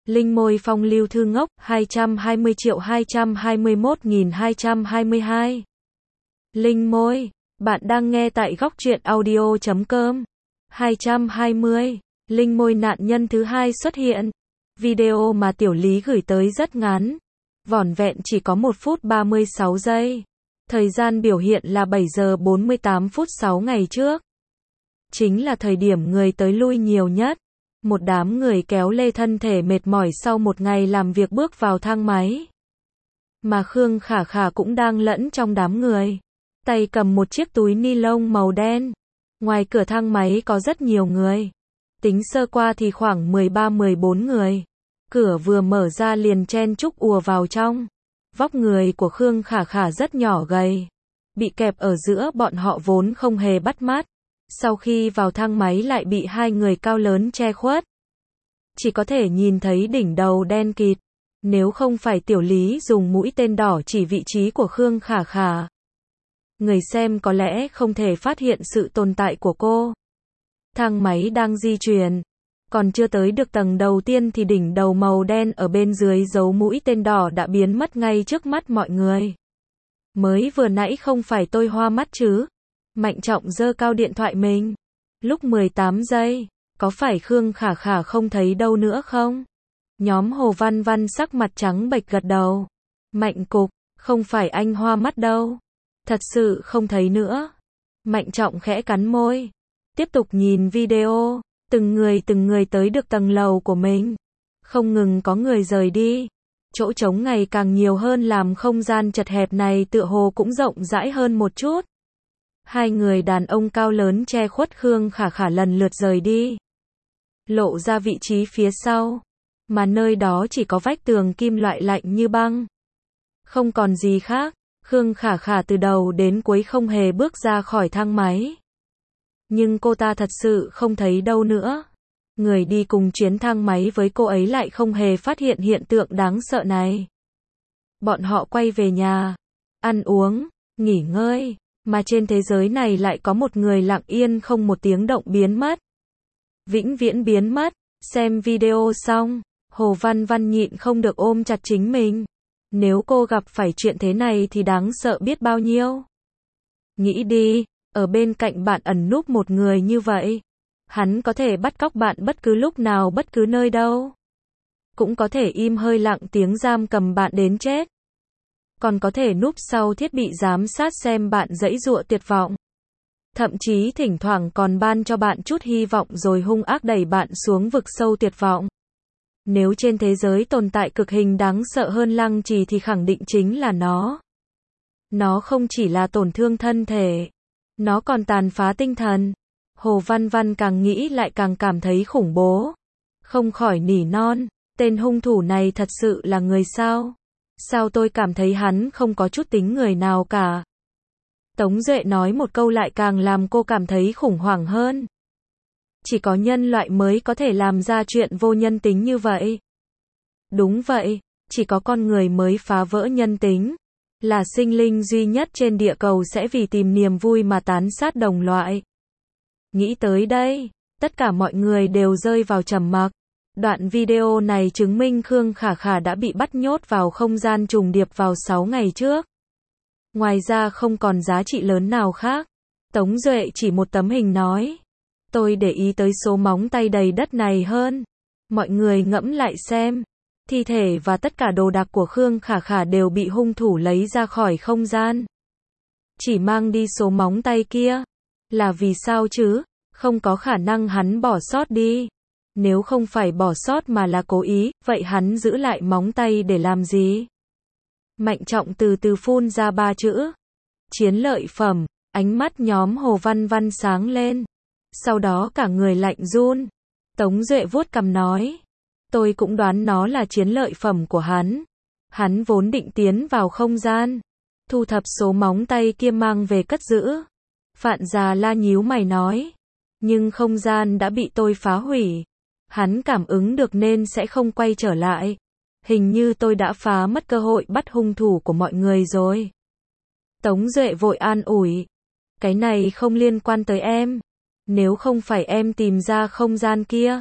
Linh môi phong lưu thư ngốc, 220.221.222. Linh môi, bạn đang nghe tại góc truyện audio.com. 220. Linh môi nạn nhân thứ hai xuất hiện. Video mà Tiểu Lý gửi tới rất ngắn. Vỏn vẹn chỉ có 1 phút 36 giây. Thời gian biểu hiện là 7 giờ 48 phút 6 ngày trước. Chính là thời điểm người tới lui nhiều nhất. Một đám người kéo lê thân thể mệt mỏi sau một ngày làm việc bước vào thang máy. Mà Khương Khả Khả cũng đang lẫn trong đám người. Tay cầm một chiếc túi ni lông màu đen. Ngoài cửa thang máy có rất nhiều người. Tính sơ qua thì khoảng 13-14 người. Cửa vừa mở ra liền chen chúc ùa vào trong. Vóc người của Khương Khả Khả rất nhỏ gầy. Bị kẹp ở giữa bọn họ vốn không hề bắt mắt. Sau khi vào thang máy lại bị hai người cao lớn che khuất. Chỉ có thể nhìn thấy đỉnh đầu đen kịt. Nếu không phải Tiểu Lý dùng mũi tên đỏ chỉ vị trí của Khương Khả Khả, người xem có lẽ không thể phát hiện sự tồn tại của cô. Thang máy đang di chuyển. Còn chưa tới được tầng đầu tiên thì đỉnh đầu màu đen ở bên dưới dấu mũi tên đỏ đã biến mất ngay trước mắt mọi người. Mới vừa nãy không phải tôi hoa mắt chứ? Mạnh Trọng giơ cao điện thoại mình. Lúc 18 giây, có phải Khương Khả Khả không thấy đâu nữa không? Nhóm Hồ Văn Văn sắc mặt trắng bệch gật đầu. Mạnh Cục, không phải anh hoa mắt đâu. Thật sự không thấy nữa. Mạnh Trọng khẽ cắn môi. Tiếp tục nhìn video. Từng người tới được tầng lầu của mình. Không ngừng có người rời đi. Chỗ trống ngày càng nhiều hơn làm không gian chật hẹp này tựa hồ cũng rộng rãi hơn một chút. Hai người đàn ông cao lớn che khuất Khương Khả Khả lần lượt rời đi. Lộ ra vị trí phía sau. Mà nơi đó chỉ có vách tường kim loại lạnh như băng. Không còn gì khác. Khương Khả Khả từ đầu đến cuối không hề bước ra khỏi thang máy. Nhưng cô ta thật sự không thấy đâu nữa. Người đi cùng chuyến thang máy với cô ấy lại không hề phát hiện hiện tượng đáng sợ này. Bọn họ quay về nhà, ăn uống, nghỉ ngơi, mà trên thế giới này lại có một người lặng yên không một tiếng động biến mất. Vĩnh viễn biến mất. Xem video xong, Hồ Văn Văn nhịn không được ôm chặt chính mình. Nếu cô gặp phải chuyện thế này thì đáng sợ biết bao nhiêu. Nghĩ đi, ở bên cạnh bạn ẩn núp một người như vậy. Hắn có thể bắt cóc bạn bất cứ lúc nào bất cứ nơi đâu. Cũng có thể im hơi lặng tiếng giam cầm bạn đến chết. Còn có thể núp sau thiết bị giám sát xem bạn giãy giụa tuyệt vọng. Thậm chí thỉnh thoảng còn ban cho bạn chút hy vọng rồi hung ác đẩy bạn xuống vực sâu tuyệt vọng. Nếu trên thế giới tồn tại cực hình đáng sợ hơn Lăng Trì thì khẳng định chính là nó. Nó không chỉ là tổn thương thân thể, nó còn tàn phá tinh thần. Hồ Văn Văn càng nghĩ lại càng cảm thấy khủng bố. Không khỏi nỉ non, tên hung thủ này thật sự là người sao? Sao tôi cảm thấy hắn không có chút tính người nào cả? Tống Duệ nói một câu lại càng làm cô cảm thấy khủng hoảng hơn. Chỉ có nhân loại mới có thể làm ra chuyện vô nhân tính như vậy. Đúng vậy, chỉ có con người mới phá vỡ nhân tính. Là sinh linh duy nhất trên địa cầu sẽ vì tìm niềm vui mà tán sát đồng loại. Nghĩ tới đây, tất cả mọi người đều rơi vào trầm mặc. Đoạn video này chứng minh Khương Khả Khả đã bị bắt nhốt vào không gian trùng điệp vào 6 ngày trước. Ngoài ra không còn giá trị lớn nào khác. Tống Duệ chỉ một tấm hình nói. Tôi để ý tới số móng tay đầy đất này hơn. Mọi người ngẫm lại xem. Thi thể và tất cả đồ đạc của Khương Khả Khả đều bị hung thủ lấy ra khỏi không gian. Chỉ mang đi số móng tay kia. Là vì sao chứ? Không có khả năng hắn bỏ sót đi. Nếu không phải bỏ sót mà là cố ý, vậy hắn giữ lại móng tay để làm gì? Mạnh Trọng từ từ phun ra 3 chữ. Chiến lợi phẩm. Ánh mắt nhóm Hồ Văn Văn sáng lên. Sau đó cả người lạnh run. Tống Duệ vuốt cằm nói. Tôi cũng đoán nó là chiến lợi phẩm của hắn. Hắn vốn định tiến vào không gian. Thu thập số móng tay kia mang về cất giữ. Phạn Già La nhíu mày nói. Nhưng không gian đã bị tôi phá hủy. Hắn cảm ứng được nên sẽ không quay trở lại. Hình như tôi đã phá mất cơ hội bắt hung thủ của mọi người rồi. Tống Duệ vội an ủi. Cái này không liên quan tới em. Nếu không phải em tìm ra không gian kia,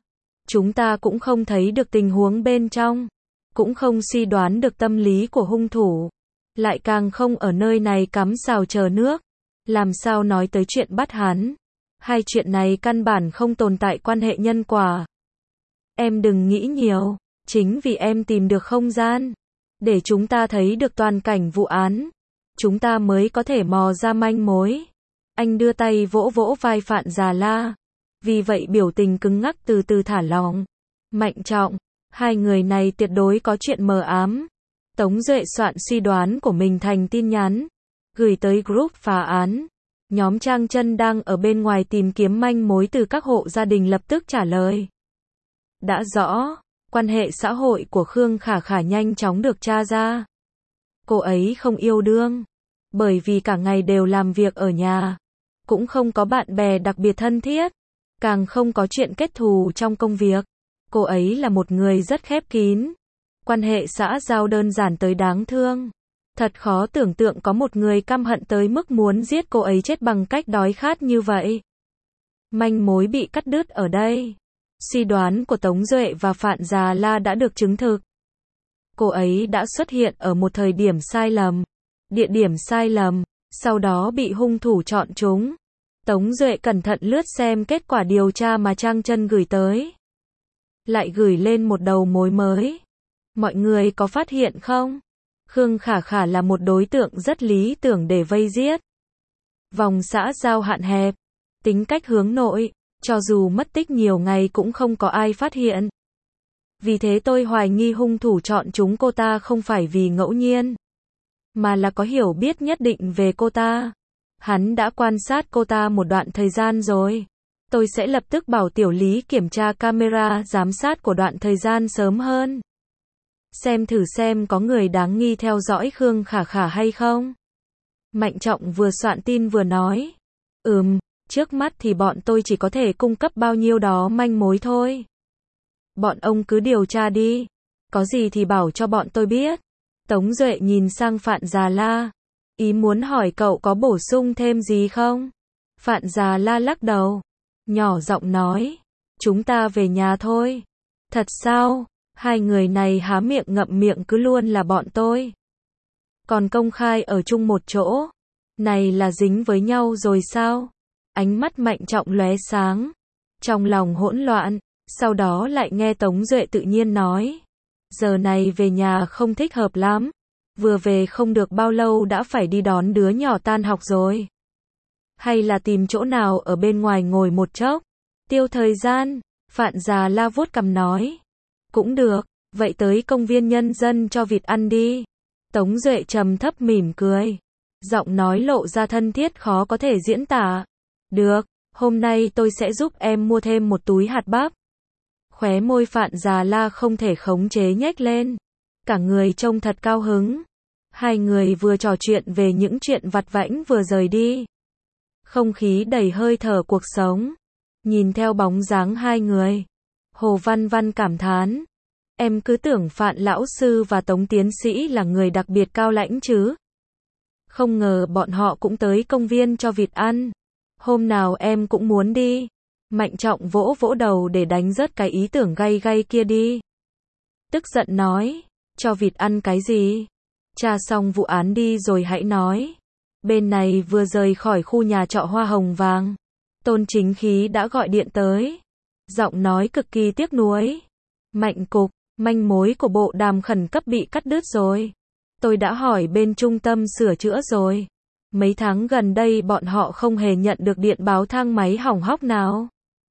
Chúng ta cũng không thấy được tình huống bên trong, cũng không suy đoán được tâm lý của hung thủ, lại càng không ở nơi này cắm sào chờ nước. Làm sao nói tới chuyện bắt hắn? Hai chuyện này căn bản không tồn tại quan hệ nhân quả. Em đừng nghĩ nhiều, chính vì em tìm được không gian, để chúng ta thấy được toàn cảnh vụ án, chúng ta mới có thể mò ra manh mối. Anh đưa tay vỗ vỗ vai Phạn Già La, vì vậy biểu tình cứng ngắc từ từ thả lỏng. Mạnh Trọng, hai người này tuyệt đối có chuyện mờ ám. Tống Duệ soạn suy đoán của mình thành tin nhắn, gửi tới group phá án. Nhóm Trang Chân đang ở bên ngoài tìm kiếm manh mối từ các hộ gia đình lập tức trả lời. Đã rõ, quan hệ xã hội của Khương Khả Khả nhanh chóng được tra ra. Cô ấy không yêu đương, bởi vì cả ngày đều làm việc ở nhà, cũng không có bạn bè đặc biệt thân thiết, càng không có chuyện kết thù trong công việc. Cô ấy là một người rất khép kín, quan hệ xã giao đơn giản tới đáng thương. Thật khó tưởng tượng có một người căm hận tới mức muốn giết cô ấy chết bằng cách đói khát như vậy. Manh mối bị cắt đứt ở đây. Suy đoán của Tống Duệ và Phạn Già La đã được chứng thực. Cô ấy đã xuất hiện ở một thời điểm sai lầm, địa điểm sai lầm, sau đó bị hung thủ chọn chúng. Tống Duệ cẩn thận lướt xem kết quả điều tra mà Trang Chân gửi tới. Lại gửi lên một đầu mối mới. Mọi người có phát hiện không? Khương Khả Khả là một đối tượng rất lý tưởng để vây giết. Vòng xã giao hạn hẹp, tính cách hướng nội, cho dù mất tích nhiều ngày cũng không có ai phát hiện. Vì thế tôi hoài nghi hung thủ chọn chúng cô ta không phải vì ngẫu nhiên, mà là có hiểu biết nhất định về cô ta. Hắn đã quan sát cô ta một đoạn thời gian rồi. Tôi sẽ lập tức bảo Tiểu Lý kiểm tra camera giám sát của đoạn thời gian sớm hơn. Xem thử xem có người đáng nghi theo dõi Khương Khả Khả hay không. Mạnh Trọng vừa soạn tin vừa nói. Trước mắt thì bọn tôi chỉ có thể cung cấp bao nhiêu đó manh mối thôi. Bọn ông cứ điều tra đi. Có gì thì bảo cho bọn tôi biết. Tống Duệ nhìn sang Phạn Già La. Ý muốn hỏi cậu có bổ sung thêm gì không? Phạn Già La lắc đầu. Nhỏ giọng nói. Chúng ta về nhà thôi. Thật sao? Hai người này há miệng ngậm miệng cứ luôn là bọn tôi. Còn công khai ở chung một chỗ. Này là dính với nhau rồi sao? Ánh mắt Mạnh Trọng lóe sáng. Trong lòng hỗn loạn. Sau đó lại nghe Tống Duệ tự nhiên nói. Giờ này về nhà không thích hợp lắm. Vừa về không được bao lâu đã phải đi đón đứa nhỏ tan học rồi. Hay là tìm chỗ nào ở bên ngoài ngồi một chốc. Tiêu thời gian. Phạn Già La vuốt cằm nói. Cũng được, vậy tới công viên nhân dân cho vịt ăn đi. Tống Duệ trầm thấp mỉm cười. Giọng nói lộ ra thân thiết khó có thể diễn tả. Được, hôm nay tôi sẽ giúp em mua thêm một túi hạt bắp. Khóe môi Phạn Già La không thể khống chế nhếch lên. Cả người trông thật cao hứng. Hai người vừa trò chuyện về những chuyện vặt vãnh vừa rời đi. Không khí đầy hơi thở cuộc sống. Nhìn theo bóng dáng hai người, Hồ Văn Văn cảm thán. Em cứ tưởng Phạn lão sư và Tống tiến sĩ là người đặc biệt cao lãnh chứ. Không ngờ bọn họ cũng tới công viên cho vịt ăn. Hôm nào em cũng muốn đi. Mạnh Trọng vỗ vỗ đầu để đánh rớt cái ý tưởng gay gay kia đi. Tức giận nói, cho vịt ăn cái gì? Tra xong vụ án đi rồi hãy nói. Bên này vừa rời khỏi khu nhà trọ Hoa Hồng Vàng, Tôn Chính Khí đã gọi điện tới. Giọng nói cực kỳ tiếc nuối. Mạnh cục, manh mối của bộ đàm khẩn cấp bị cắt đứt rồi. Tôi đã hỏi bên trung tâm sửa chữa rồi. Mấy tháng gần đây bọn họ không hề nhận được điện báo thang máy hỏng hóc nào.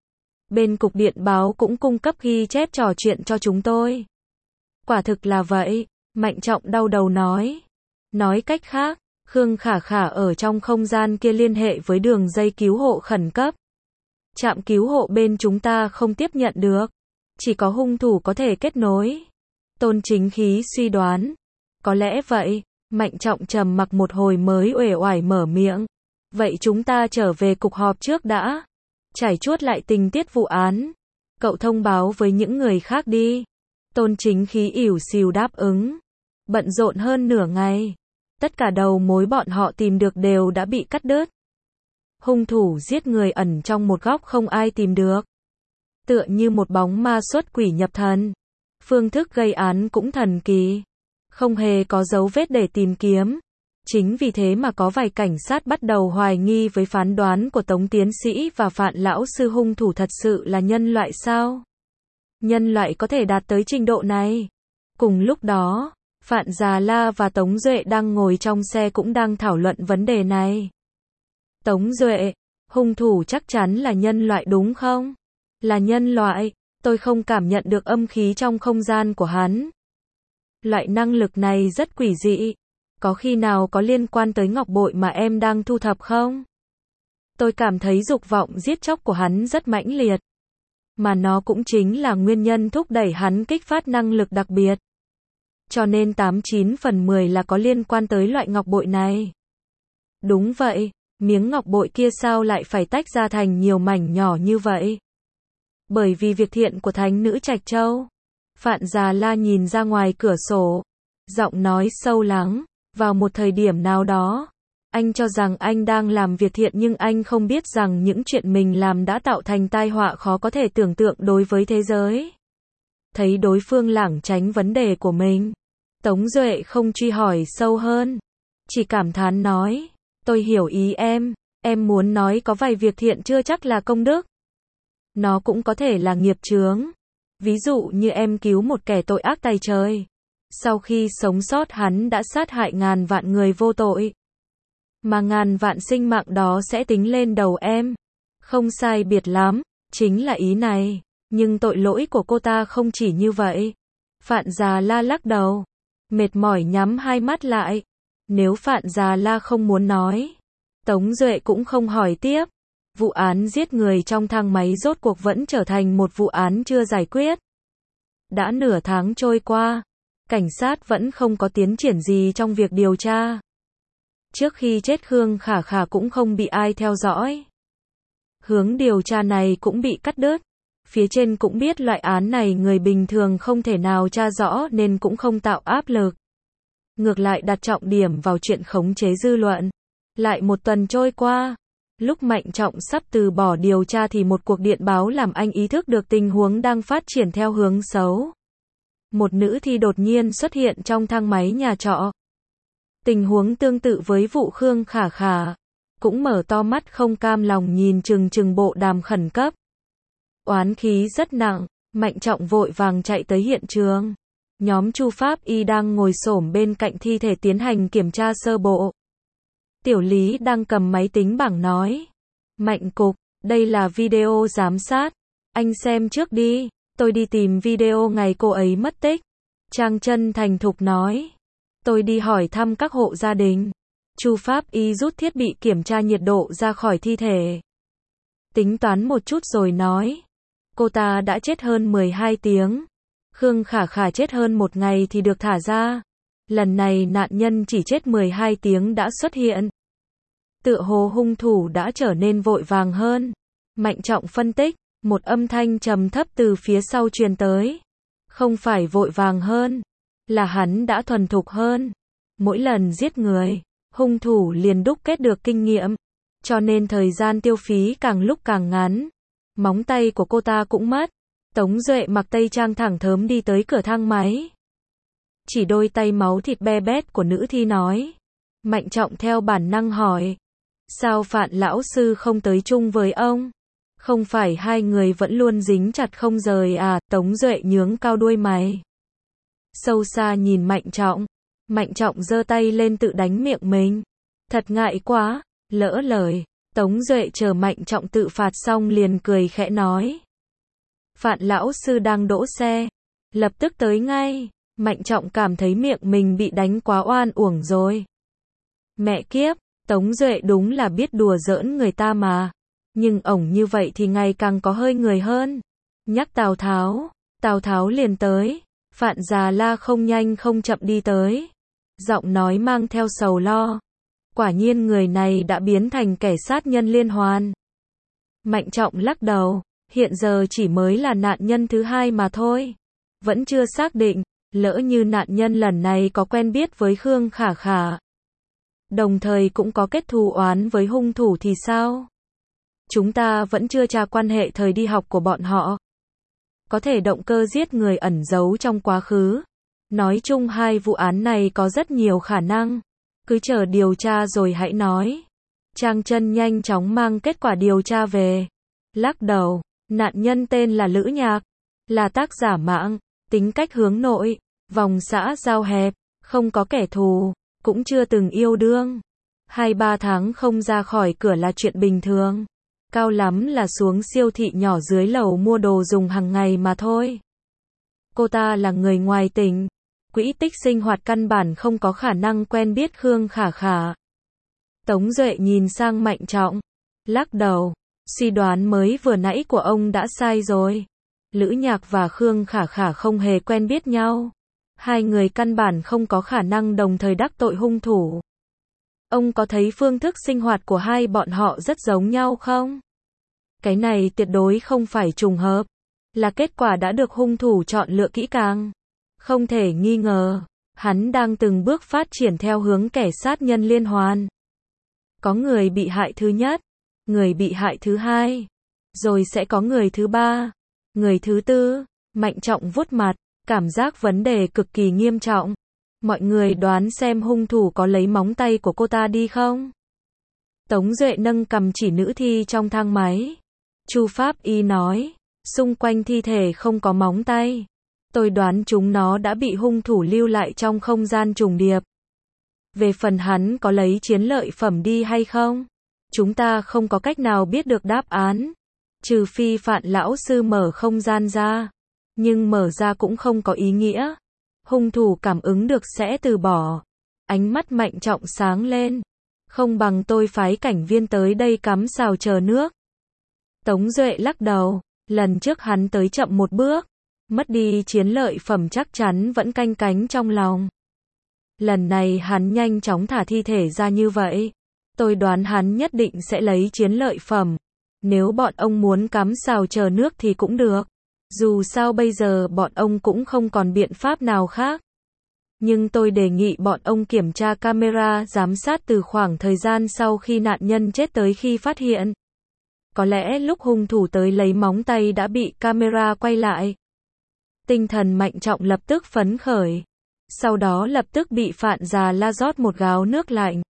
Bên cục điện báo cũng cung cấp ghi chép trò chuyện cho chúng tôi. Quả thực là vậy, Mạnh Trọng đau đầu nói. Nói cách khác, Khương Khả Khả ở trong không gian kia liên hệ với đường dây cứu hộ khẩn cấp. Trạm cứu hộ bên chúng ta không tiếp nhận được. Chỉ có hung thủ có thể kết nối. Tôn Chính Khí suy đoán. Có lẽ vậy. Mạnh Trọng trầm mặc một hồi mới uể oải mở miệng. Vậy chúng ta trở về cục họp trước đã. Trải chuốt lại tình tiết vụ án. Cậu thông báo với những người khác đi. Tôn Chính Khí ỉu xìu đáp ứng. Bận rộn hơn nửa ngày. Tất cả đầu mối bọn họ tìm được đều đã bị cắt đứt. Hung thủ giết người ẩn trong một góc không ai tìm được. tựa như một bóng ma xuất quỷ nhập thần. Phương thức gây án cũng thần kỳ, không hề có dấu vết để tìm kiếm. Chính vì thế mà có vài cảnh sát bắt đầu hoài nghi với phán đoán của Tống tiến sĩ và Phạn lão sư, hung thủ thật sự là nhân loại sao? Nhân loại có thể đạt tới trình độ này? Cùng lúc đó, Phạn Già La và Tống Duệ đang ngồi trong xe cũng đang thảo luận vấn đề này. Tống Duệ, hung thủ chắc chắn là nhân loại đúng không? Là nhân loại, tôi không cảm nhận được âm khí trong không gian của hắn. Loại năng lực này rất quỷ dị. Có khi nào có liên quan tới ngọc bội mà em đang thu thập không? Tôi cảm thấy dục vọng giết chóc của hắn rất mãnh liệt. Mà nó cũng chính là nguyên nhân thúc đẩy hắn kích phát năng lực đặc biệt. Cho nên 89 phần 10 là có liên quan tới loại ngọc bội này. Đúng vậy, miếng ngọc bội kia sao lại phải tách ra thành nhiều mảnh nhỏ như vậy? Bởi vì việc thiện của thánh nữ Trạch Châu. Phạn Già La nhìn ra ngoài cửa sổ, giọng nói sâu lắng. Vào một thời điểm nào đó, anh cho rằng anh đang làm việc thiện nhưng anh không biết rằng những chuyện mình làm đã tạo thành tai họa khó có thể tưởng tượng đối với thế giới. Thấy đối phương lảng tránh vấn đề của mình, Tống Duệ không truy hỏi sâu hơn, chỉ cảm thán nói, tôi hiểu ý em muốn nói có vài việc thiện chưa chắc là công đức. Nó cũng có thể là nghiệp chướng. Ví dụ như em cứu một kẻ tội ác tày trời. Sau khi sống sót hắn đã sát hại ngàn vạn người vô tội. Mà ngàn vạn sinh mạng đó sẽ tính lên đầu em. Không sai biệt lắm, chính là ý này. Nhưng tội lỗi của cô ta không chỉ như vậy. Phạn Già La lắc đầu, mệt mỏi nhắm hai mắt lại. Nếu Phạn Già La không muốn nói, Tống Duệ cũng không hỏi tiếp. Vụ án giết người trong thang máy rốt cuộc vẫn trở thành một vụ án chưa giải quyết. Đã nửa tháng trôi qua, cảnh sát vẫn không có tiến triển gì trong việc điều tra. Trước khi chết Khương Khả Khả cũng không bị ai theo dõi. Hướng điều tra này cũng bị cắt đứt. Phía trên cũng biết loại án này người bình thường không thể nào tra rõ nên cũng không tạo áp lực. Ngược lại đặt trọng điểm vào chuyện khống chế dư luận. Lại một tuần trôi qua, lúc Mạnh Trọng sắp từ bỏ điều tra thì một cuộc điện báo làm anh ý thức được tình huống đang phát triển theo hướng xấu. Một nữ thi đột nhiên xuất hiện trong thang máy nhà trọ. Tình huống tương tự với vụ Khương Khả Khả. Cũng mở to mắt không cam lòng nhìn chừng bộ đàm khẩn cấp. Oán khí rất nặng, Mạnh Trọng vội vàng chạy tới hiện trường. Nhóm Chu Pháp Y đang ngồi xổm bên cạnh thi thể tiến hành kiểm tra sơ bộ. Tiểu Lý đang cầm máy tính bảng nói. Mạnh cục, đây là video giám sát. Anh xem trước đi, tôi đi tìm video ngày cô ấy mất tích. Trang Chân thành thục nói. Tôi đi hỏi thăm các hộ gia đình. Chu Pháp Y rút thiết bị kiểm tra nhiệt độ ra khỏi thi thể. Tính toán một chút rồi nói. Cô ta đã chết hơn 12 tiếng. Khương Khả Khả chết hơn một ngày thì được thả ra. Lần này nạn nhân chỉ chết 12 tiếng đã xuất hiện. Tựa hồ hung thủ đã trở nên vội vàng hơn. Mạnh Trọng phân tích, một âm thanh trầm thấp từ phía sau truyền tới. Không phải vội vàng hơn, là hắn đã thuần thục hơn. Mỗi lần giết người, hung thủ liền đúc kết được kinh nghiệm, cho nên thời gian tiêu phí càng lúc càng ngắn. Móng tay của cô ta cũng mất. Tống Duệ mặc tây trang thẳng thớm đi tới cửa thang máy. Chỉ đôi tay máu thịt be bét của nữ thi nói. Mạnh Trọng theo bản năng hỏi. Sao Phạn lão sư không tới chung với ông? Không phải hai người vẫn luôn dính chặt không rời à? Tống Duệ nhướng cao đuôi mày. Sâu xa nhìn Mạnh Trọng. Mạnh Trọng giơ tay lên tự đánh miệng mình. Thật ngại quá, lỡ lời. Tống Duệ chờ Mạnh Trọng tự phạt xong liền cười khẽ nói. Phạn lão sư đang đỗ xe. Lập tức tới ngay. Mạnh Trọng cảm thấy miệng mình bị đánh quá oan uổng rồi. Mẹ kiếp, Tống Duệ đúng là biết đùa giỡn người ta mà. Nhưng ổng như vậy thì ngày càng có hơi người hơn. Nhắc Tào Tháo liền tới. Phạn Già La không nhanh không chậm đi tới. Giọng nói mang theo sầu lo. Quả nhiên người này đã biến thành kẻ sát nhân liên hoàn. Mạnh Trọng lắc đầu. Hiện giờ chỉ mới là nạn nhân thứ hai mà thôi. Vẫn chưa xác định. Lỡ như nạn nhân lần này có quen biết với Khương Khả Khả. Đồng thời cũng có kết thù oán với hung thủ thì sao? Chúng ta vẫn chưa tra quan hệ thời đi học của bọn họ. có thể động cơ giết người ẩn giấu trong quá khứ. Nói chung hai vụ án này có rất nhiều khả năng. Cứ chờ điều tra rồi hãy nói. Trang Chân nhanh chóng mang kết quả điều tra về. Lắc đầu, nạn nhân tên là Lữ Nhạc, là tác giả mạng, tính cách hướng nội, vòng xã giao hẹp, không có kẻ thù, cũng chưa từng yêu đương. 2-3 tháng không ra khỏi cửa là chuyện bình thường. Cao lắm là xuống siêu thị nhỏ dưới lầu mua đồ dùng hàng ngày mà thôi. Cô ta là người ngoài tỉnh, quỹ tích sinh hoạt căn bản không có khả năng quen biết Khương Khả Khả. Tống Duệ nhìn sang Mạnh Trọng, lắc đầu, suy đoán mới vừa nãy của ông đã sai rồi. Lữ Nhạc và Khương Khả Khả không hề quen biết nhau. Hai người căn bản không có khả năng đồng thời đắc tội hung thủ. Ông có thấy phương thức sinh hoạt của hai bọn họ rất giống nhau không? Cái này tuyệt đối không phải trùng hợp, là kết quả đã được hung thủ chọn lựa kỹ càng. Không thể nghi ngờ, hắn đang từng bước phát triển theo hướng kẻ sát nhân liên hoàn. Có người bị hại thứ nhất, người bị hại thứ hai, rồi sẽ có người thứ ba, người thứ tư. Mạnh Trọng vuốt mặt, cảm giác vấn đề cực kỳ nghiêm trọng. Mọi người đoán xem hung thủ có lấy móng tay của cô ta đi không? Tống Duệ nâng cằm chỉ nữ thi trong thang máy. Chu pháp y nói, xung quanh thi thể không có móng tay. Tôi đoán chúng nó đã bị hung thủ lưu lại trong không gian trùng điệp. Về phần hắn có lấy chiến lợi phẩm đi hay không, chúng ta không có cách nào biết được đáp án. Trừ phi Phạn lão sư mở không gian ra. Nhưng mở ra cũng không có ý nghĩa. Hung thủ cảm ứng được sẽ từ bỏ. Ánh mắt Mạnh Trọng sáng lên. Không bằng tôi phái cảnh viên tới đây cắm sào chờ nước. Tống Duệ lắc đầu. Lần trước hắn tới chậm một bước. Mất đi chiến lợi phẩm chắc chắn vẫn canh cánh trong lòng. Lần này hắn nhanh chóng thả thi thể ra như vậy. Tôi đoán hắn nhất định sẽ lấy chiến lợi phẩm. Nếu bọn ông muốn cắm sào chờ nước thì cũng được. Dù sao bây giờ bọn ông cũng không còn biện pháp nào khác. Nhưng tôi đề nghị bọn ông kiểm tra camera giám sát từ khoảng thời gian sau khi nạn nhân chết tới khi phát hiện. Có lẽ lúc hung thủ tới lấy móng tay đã bị camera quay lại. Tinh thần Mạnh Trọng lập tức phấn khởi. Sau đó lập tức bị Phạn già la rót một gáo nước lạnh.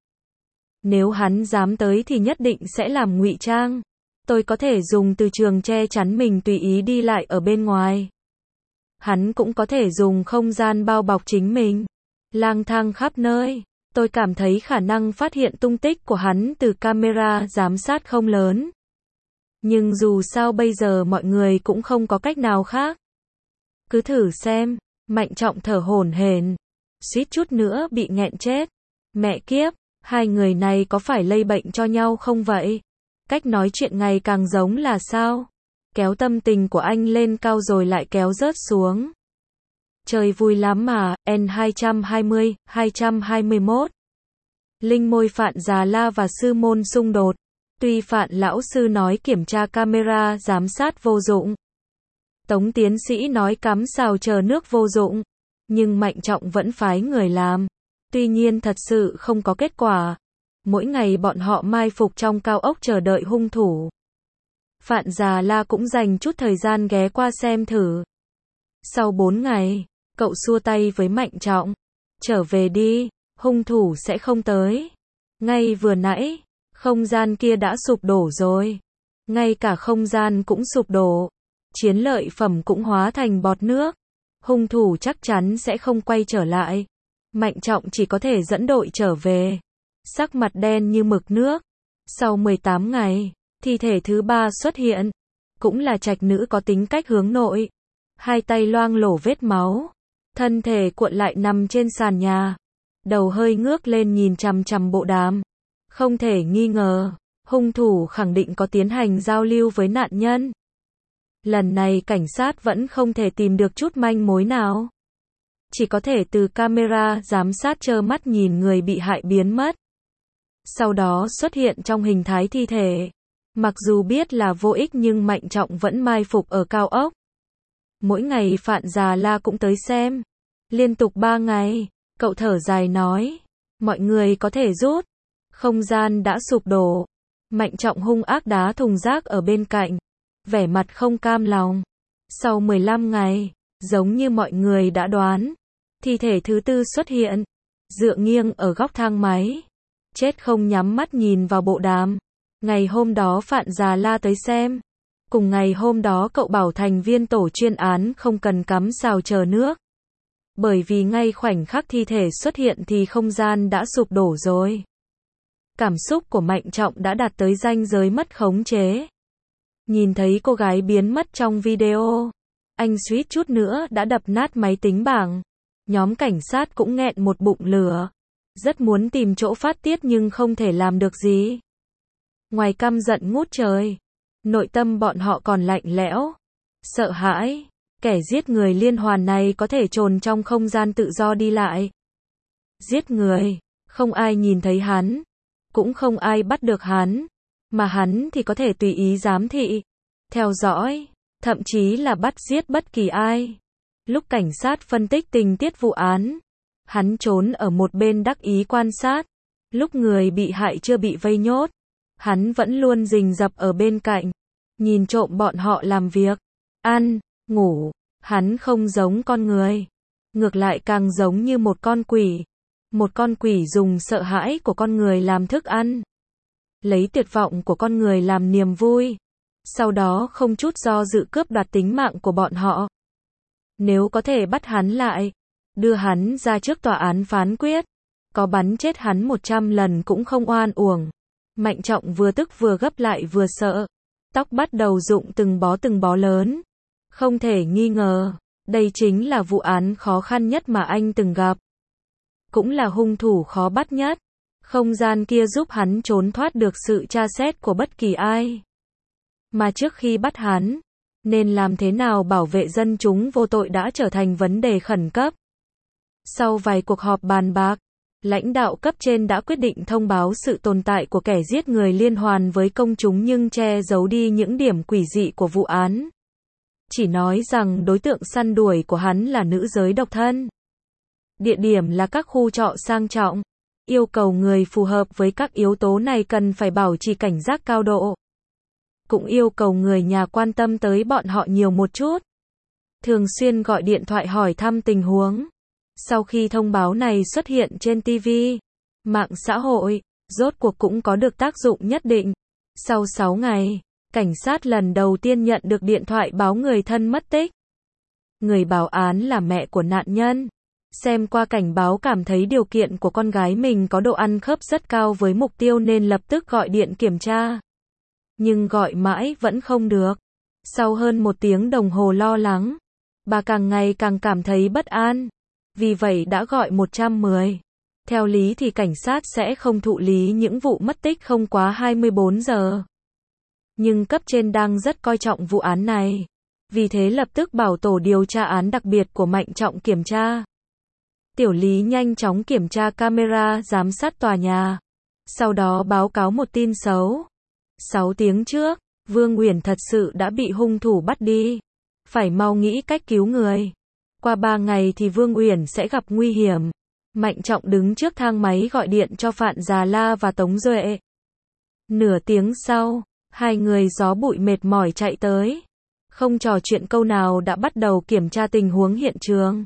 Nếu hắn dám tới thì nhất định sẽ làm ngụy trang. Tôi có thể dùng từ trường che chắn mình tùy ý đi lại ở bên ngoài. Hắn cũng có thể dùng không gian bao bọc chính mình. Lang thang khắp nơi. Tôi cảm thấy khả năng phát hiện tung tích của hắn từ camera giám sát không lớn. Nhưng dù sao bây giờ mọi người cũng không có cách nào khác. Cứ thử xem. Mạnh Trọng thở hổn hển, suýt chút nữa bị nghẹn chết. Mẹ kiếp, hai người này có phải lây bệnh cho nhau không vậy? Cách nói chuyện ngày càng giống là sao? Kéo tâm tình của anh lên cao rồi lại kéo rớt xuống. Trời vui lắm mà. N220, 221. Linh môi Phạn già la và sư môn xung đột. Tuy Phạn lão sư nói kiểm tra camera giám sát vô dụng. Tống tiến sĩ nói cắm sào chờ nước vô dụng. Nhưng Mạnh Trọng vẫn phái người làm. Tuy nhiên thật sự không có kết quả. Mỗi ngày bọn họ mai phục trong cao ốc chờ đợi hung thủ. Phạn già la cũng dành chút thời gian ghé qua xem thử. Sau 4 ngày, cậu xua tay với Mạnh Trọng. Trở về đi, hung thủ sẽ không tới. Ngay vừa nãy, không gian kia đã sụp đổ rồi. Ngay cả không gian cũng sụp đổ. Chiến lợi phẩm cũng hóa thành bọt nước. Hung thủ chắc chắn sẽ không quay trở lại. Mạnh Trọng chỉ có thể dẫn đội trở về. Sắc mặt đen như mực nước. Sau 18 ngày, thi thể thứ 3 xuất hiện. Cũng là trạch nữ có tính cách hướng nội. Hai tay loang lổ vết máu. Thân thể cuộn lại nằm trên sàn nhà. Đầu hơi ngước lên nhìn chằm chằm bộ đàm. Không thể nghi ngờ, hung thủ khẳng định có tiến hành giao lưu với nạn nhân. Lần này cảnh sát vẫn không thể tìm được chút manh mối nào. Chỉ có thể từ camera giám sát trơ mắt nhìn người bị hại biến mất. Sau đó xuất hiện trong hình thái thi thể. Mặc dù biết là vô ích nhưng Mạnh Trọng vẫn mai phục ở cao ốc. Mỗi ngày Phạn già la cũng tới xem. Liên tục 3 ngày, cậu thở dài nói. Mọi người có thể rút. Không gian đã sụp đổ. Mạnh Trọng hung ác đá thùng rác ở bên cạnh. Vẻ mặt không cam lòng. Sau 15 ngày, giống như mọi người đã đoán, thi thể thứ tư xuất hiện, dựa nghiêng ở góc thang máy. Chết không nhắm mắt nhìn vào bộ đàm. Ngày hôm đó Phạn Già La tới xem. Cùng ngày hôm đó cậu bảo thành viên tổ chuyên án không cần cắm xào chờ nước. Bởi vì ngay khoảnh khắc thi thể xuất hiện thì không gian đã sụp đổ rồi. Cảm xúc của Mạnh Trọng đã đạt tới ranh giới mất khống chế. Nhìn thấy cô gái biến mất trong video, anh suýt chút nữa đã đập nát máy tính bảng. Nhóm cảnh sát cũng nghẹn một bụng lửa. Rất muốn tìm chỗ phát tiết nhưng không thể làm được gì. Ngoài căm giận ngút trời, nội tâm bọn họ còn lạnh lẽo, sợ hãi. Kẻ giết người liên hoàn này có thể trồn trong không gian tự do đi lại. Giết người, không ai nhìn thấy hắn, cũng không ai bắt được hắn, mà hắn thì có thể tùy ý giám thị, theo dõi, thậm chí là bắt giết bất kỳ ai. Lúc cảnh sát phân tích tình tiết vụ án, hắn trốn ở một bên đắc ý quan sát. Lúc người bị hại chưa bị vây nhốt, hắn vẫn luôn rình rập ở bên cạnh, nhìn trộm bọn họ làm việc, ăn, ngủ. Hắn không giống con người, ngược lại càng giống như một con quỷ. Một con quỷ dùng sợ hãi của con người làm thức ăn, lấy tuyệt vọng của con người làm niềm vui, sau đó không chút do dự cướp đoạt tính mạng của bọn họ. Nếu có thể bắt hắn lại, đưa hắn ra trước tòa án phán quyết, có bắn chết hắn 100 lần cũng không oan uổng. Mạnh Trọng vừa tức vừa gấp lại vừa sợ, tóc bắt đầu rụng từng bó lớn. Không thể nghi ngờ, đây chính là vụ án khó khăn nhất mà anh từng gặp. Cũng là hung thủ khó bắt nhất. Không gian kia giúp hắn trốn thoát được sự tra xét của bất kỳ ai. Mà trước khi bắt hắn, nên làm thế nào bảo vệ dân chúng vô tội đã trở thành vấn đề khẩn cấp. Sau vài cuộc họp bàn bạc, lãnh đạo cấp trên đã quyết định thông báo sự tồn tại của kẻ giết người liên hoàn với công chúng nhưng che giấu đi những điểm quỷ dị của vụ án. Chỉ nói rằng đối tượng săn đuổi của hắn là nữ giới độc thân. Địa điểm là các khu trọ sang trọng. Yêu cầu người phù hợp với các yếu tố này cần phải bảo trì cảnh giác cao độ. Cũng yêu cầu người nhà quan tâm tới bọn họ nhiều một chút. Thường xuyên gọi điện thoại hỏi thăm tình huống. Sau khi thông báo này xuất hiện trên TV, mạng xã hội, rốt cuộc cũng có được tác dụng nhất định. Sau 6 ngày, cảnh sát lần đầu tiên nhận được điện thoại báo người thân mất tích. Người báo án là mẹ của nạn nhân. Xem qua cảnh báo cảm thấy điều kiện của con gái mình có độ ăn khớp rất cao với mục tiêu nên lập tức gọi điện kiểm tra. Nhưng gọi mãi vẫn không được. Sau hơn 1 tiếng đồng hồ lo lắng, bà càng ngày càng cảm thấy bất an. Vì vậy đã gọi 110. Theo lý thì cảnh sát sẽ không thụ lý những vụ mất tích không quá 24 giờ. Nhưng cấp trên đang rất coi trọng vụ án này. Vì thế lập tức bảo tổ điều tra án đặc biệt của Mạnh Trọng kiểm tra. Tiểu Lý nhanh chóng kiểm tra camera giám sát tòa nhà. Sau đó báo cáo một tin xấu. 6 tiếng trước, Vương Uyển thật sự đã bị hung thủ bắt đi. Phải mau nghĩ cách cứu người. Qua 3 ngày thì Vương Uyển sẽ gặp nguy hiểm. Mạnh Trọng đứng trước thang máy gọi điện cho Phạn Già La và Tống Duệ. Nửa tiếng sau, hai người gió bụi mệt mỏi chạy tới. Không trò chuyện câu nào đã bắt đầu kiểm tra tình huống hiện trường.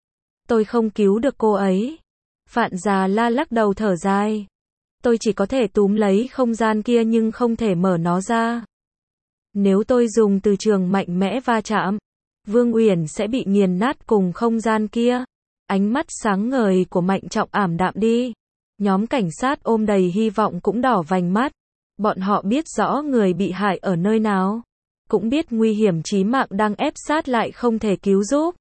Tôi không cứu được cô ấy. Phạn Già La lắc đầu thở dài. Tôi chỉ có thể túm lấy không gian kia nhưng không thể mở nó ra. Nếu tôi dùng từ trường mạnh mẽ va chạm, Vương Uyển sẽ bị nghiền nát cùng không gian kia. Ánh mắt sáng ngời của Mạnh Trọng ảm đạm đi. Nhóm cảnh sát ôm đầy hy vọng cũng đỏ vành mắt. Bọn họ biết rõ người bị hại ở nơi nào. Cũng biết nguy hiểm chí mạng đang ép sát lại không thể cứu giúp.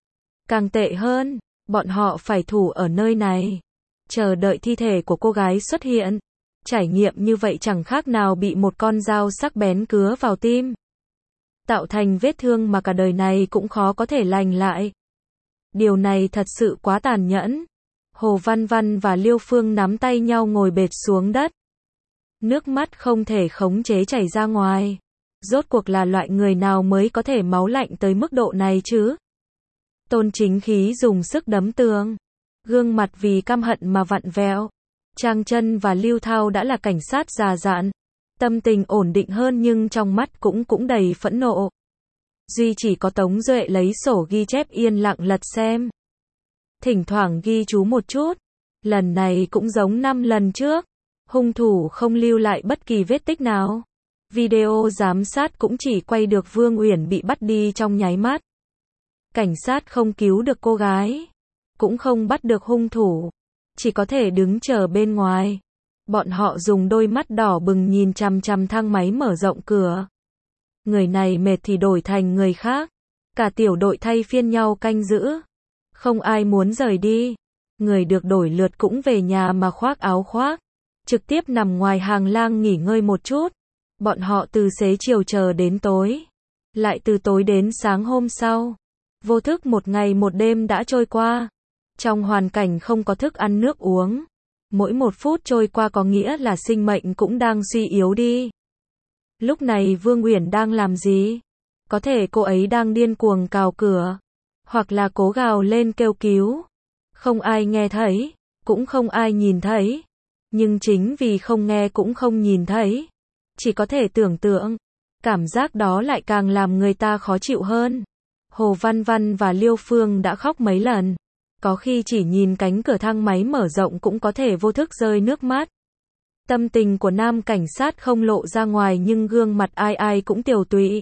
Càng tệ hơn, bọn họ phải thủ ở nơi này. Chờ đợi thi thể của cô gái xuất hiện. Trải nghiệm như vậy chẳng khác nào bị một con dao sắc bén cứa vào tim. Tạo thành vết thương mà cả đời này cũng khó có thể lành lại. Điều này thật sự quá tàn nhẫn. Hồ Văn Văn và Liêu Phương nắm tay nhau ngồi bệt xuống đất. Nước mắt không thể khống chế chảy ra ngoài. Rốt cuộc là loại người nào mới có thể máu lạnh tới mức độ này chứ? Tôn Chính Khí dùng sức đấm tường. Gương mặt vì căm hận mà vặn vẹo. Trang Chân và Lưu Thao đã là cảnh sát già dặn. Tâm tình ổn định hơn nhưng trong mắt cũng đầy phẫn nộ. duy chỉ có Tống Duệ lấy sổ ghi chép yên lặng lật xem. Thỉnh thoảng ghi chú một chút. Lần này cũng giống 5 lần trước. Hung thủ không lưu lại bất kỳ vết tích nào. Video giám sát cũng chỉ quay được Vương Uyển bị bắt đi trong nháy mắt. Cảnh sát không cứu được cô gái, cũng không bắt được hung thủ, chỉ có thể đứng chờ bên ngoài. Bọn họ dùng đôi mắt đỏ bừng nhìn chằm chằm thang máy mở rộng cửa. Người này mệt thì đổi thành người khác. Cả tiểu đội thay phiên nhau canh giữ. Không ai muốn rời đi. Người được đổi lượt cũng về nhà mà khoác áo khoác. Trực tiếp nằm ngoài hành lang nghỉ ngơi một chút. Bọn họ từ xế chiều chờ đến tối. Lại từ tối đến sáng hôm sau. Vô thức một ngày một đêm đã trôi qua. Trong hoàn cảnh không có thức ăn nước uống. Mỗi một phút trôi qua có nghĩa là sinh mệnh cũng đang suy yếu đi. Lúc này Vương Uyển đang làm gì? Có thể cô ấy đang điên cuồng cào cửa. Hoặc là cố gào lên kêu cứu. Không ai nghe thấy. Cũng không ai nhìn thấy. Nhưng chính vì không nghe cũng không nhìn thấy. Chỉ có thể tưởng tượng. Cảm giác đó lại càng làm người ta khó chịu hơn. Hồ Văn Văn và Liêu Phương đã khóc mấy lần. Có khi chỉ nhìn cánh cửa thang máy mở rộng cũng có thể vô thức rơi nước mắt. Tâm tình của nam cảnh sát không lộ ra ngoài nhưng gương mặt ai ai cũng tiều tụy.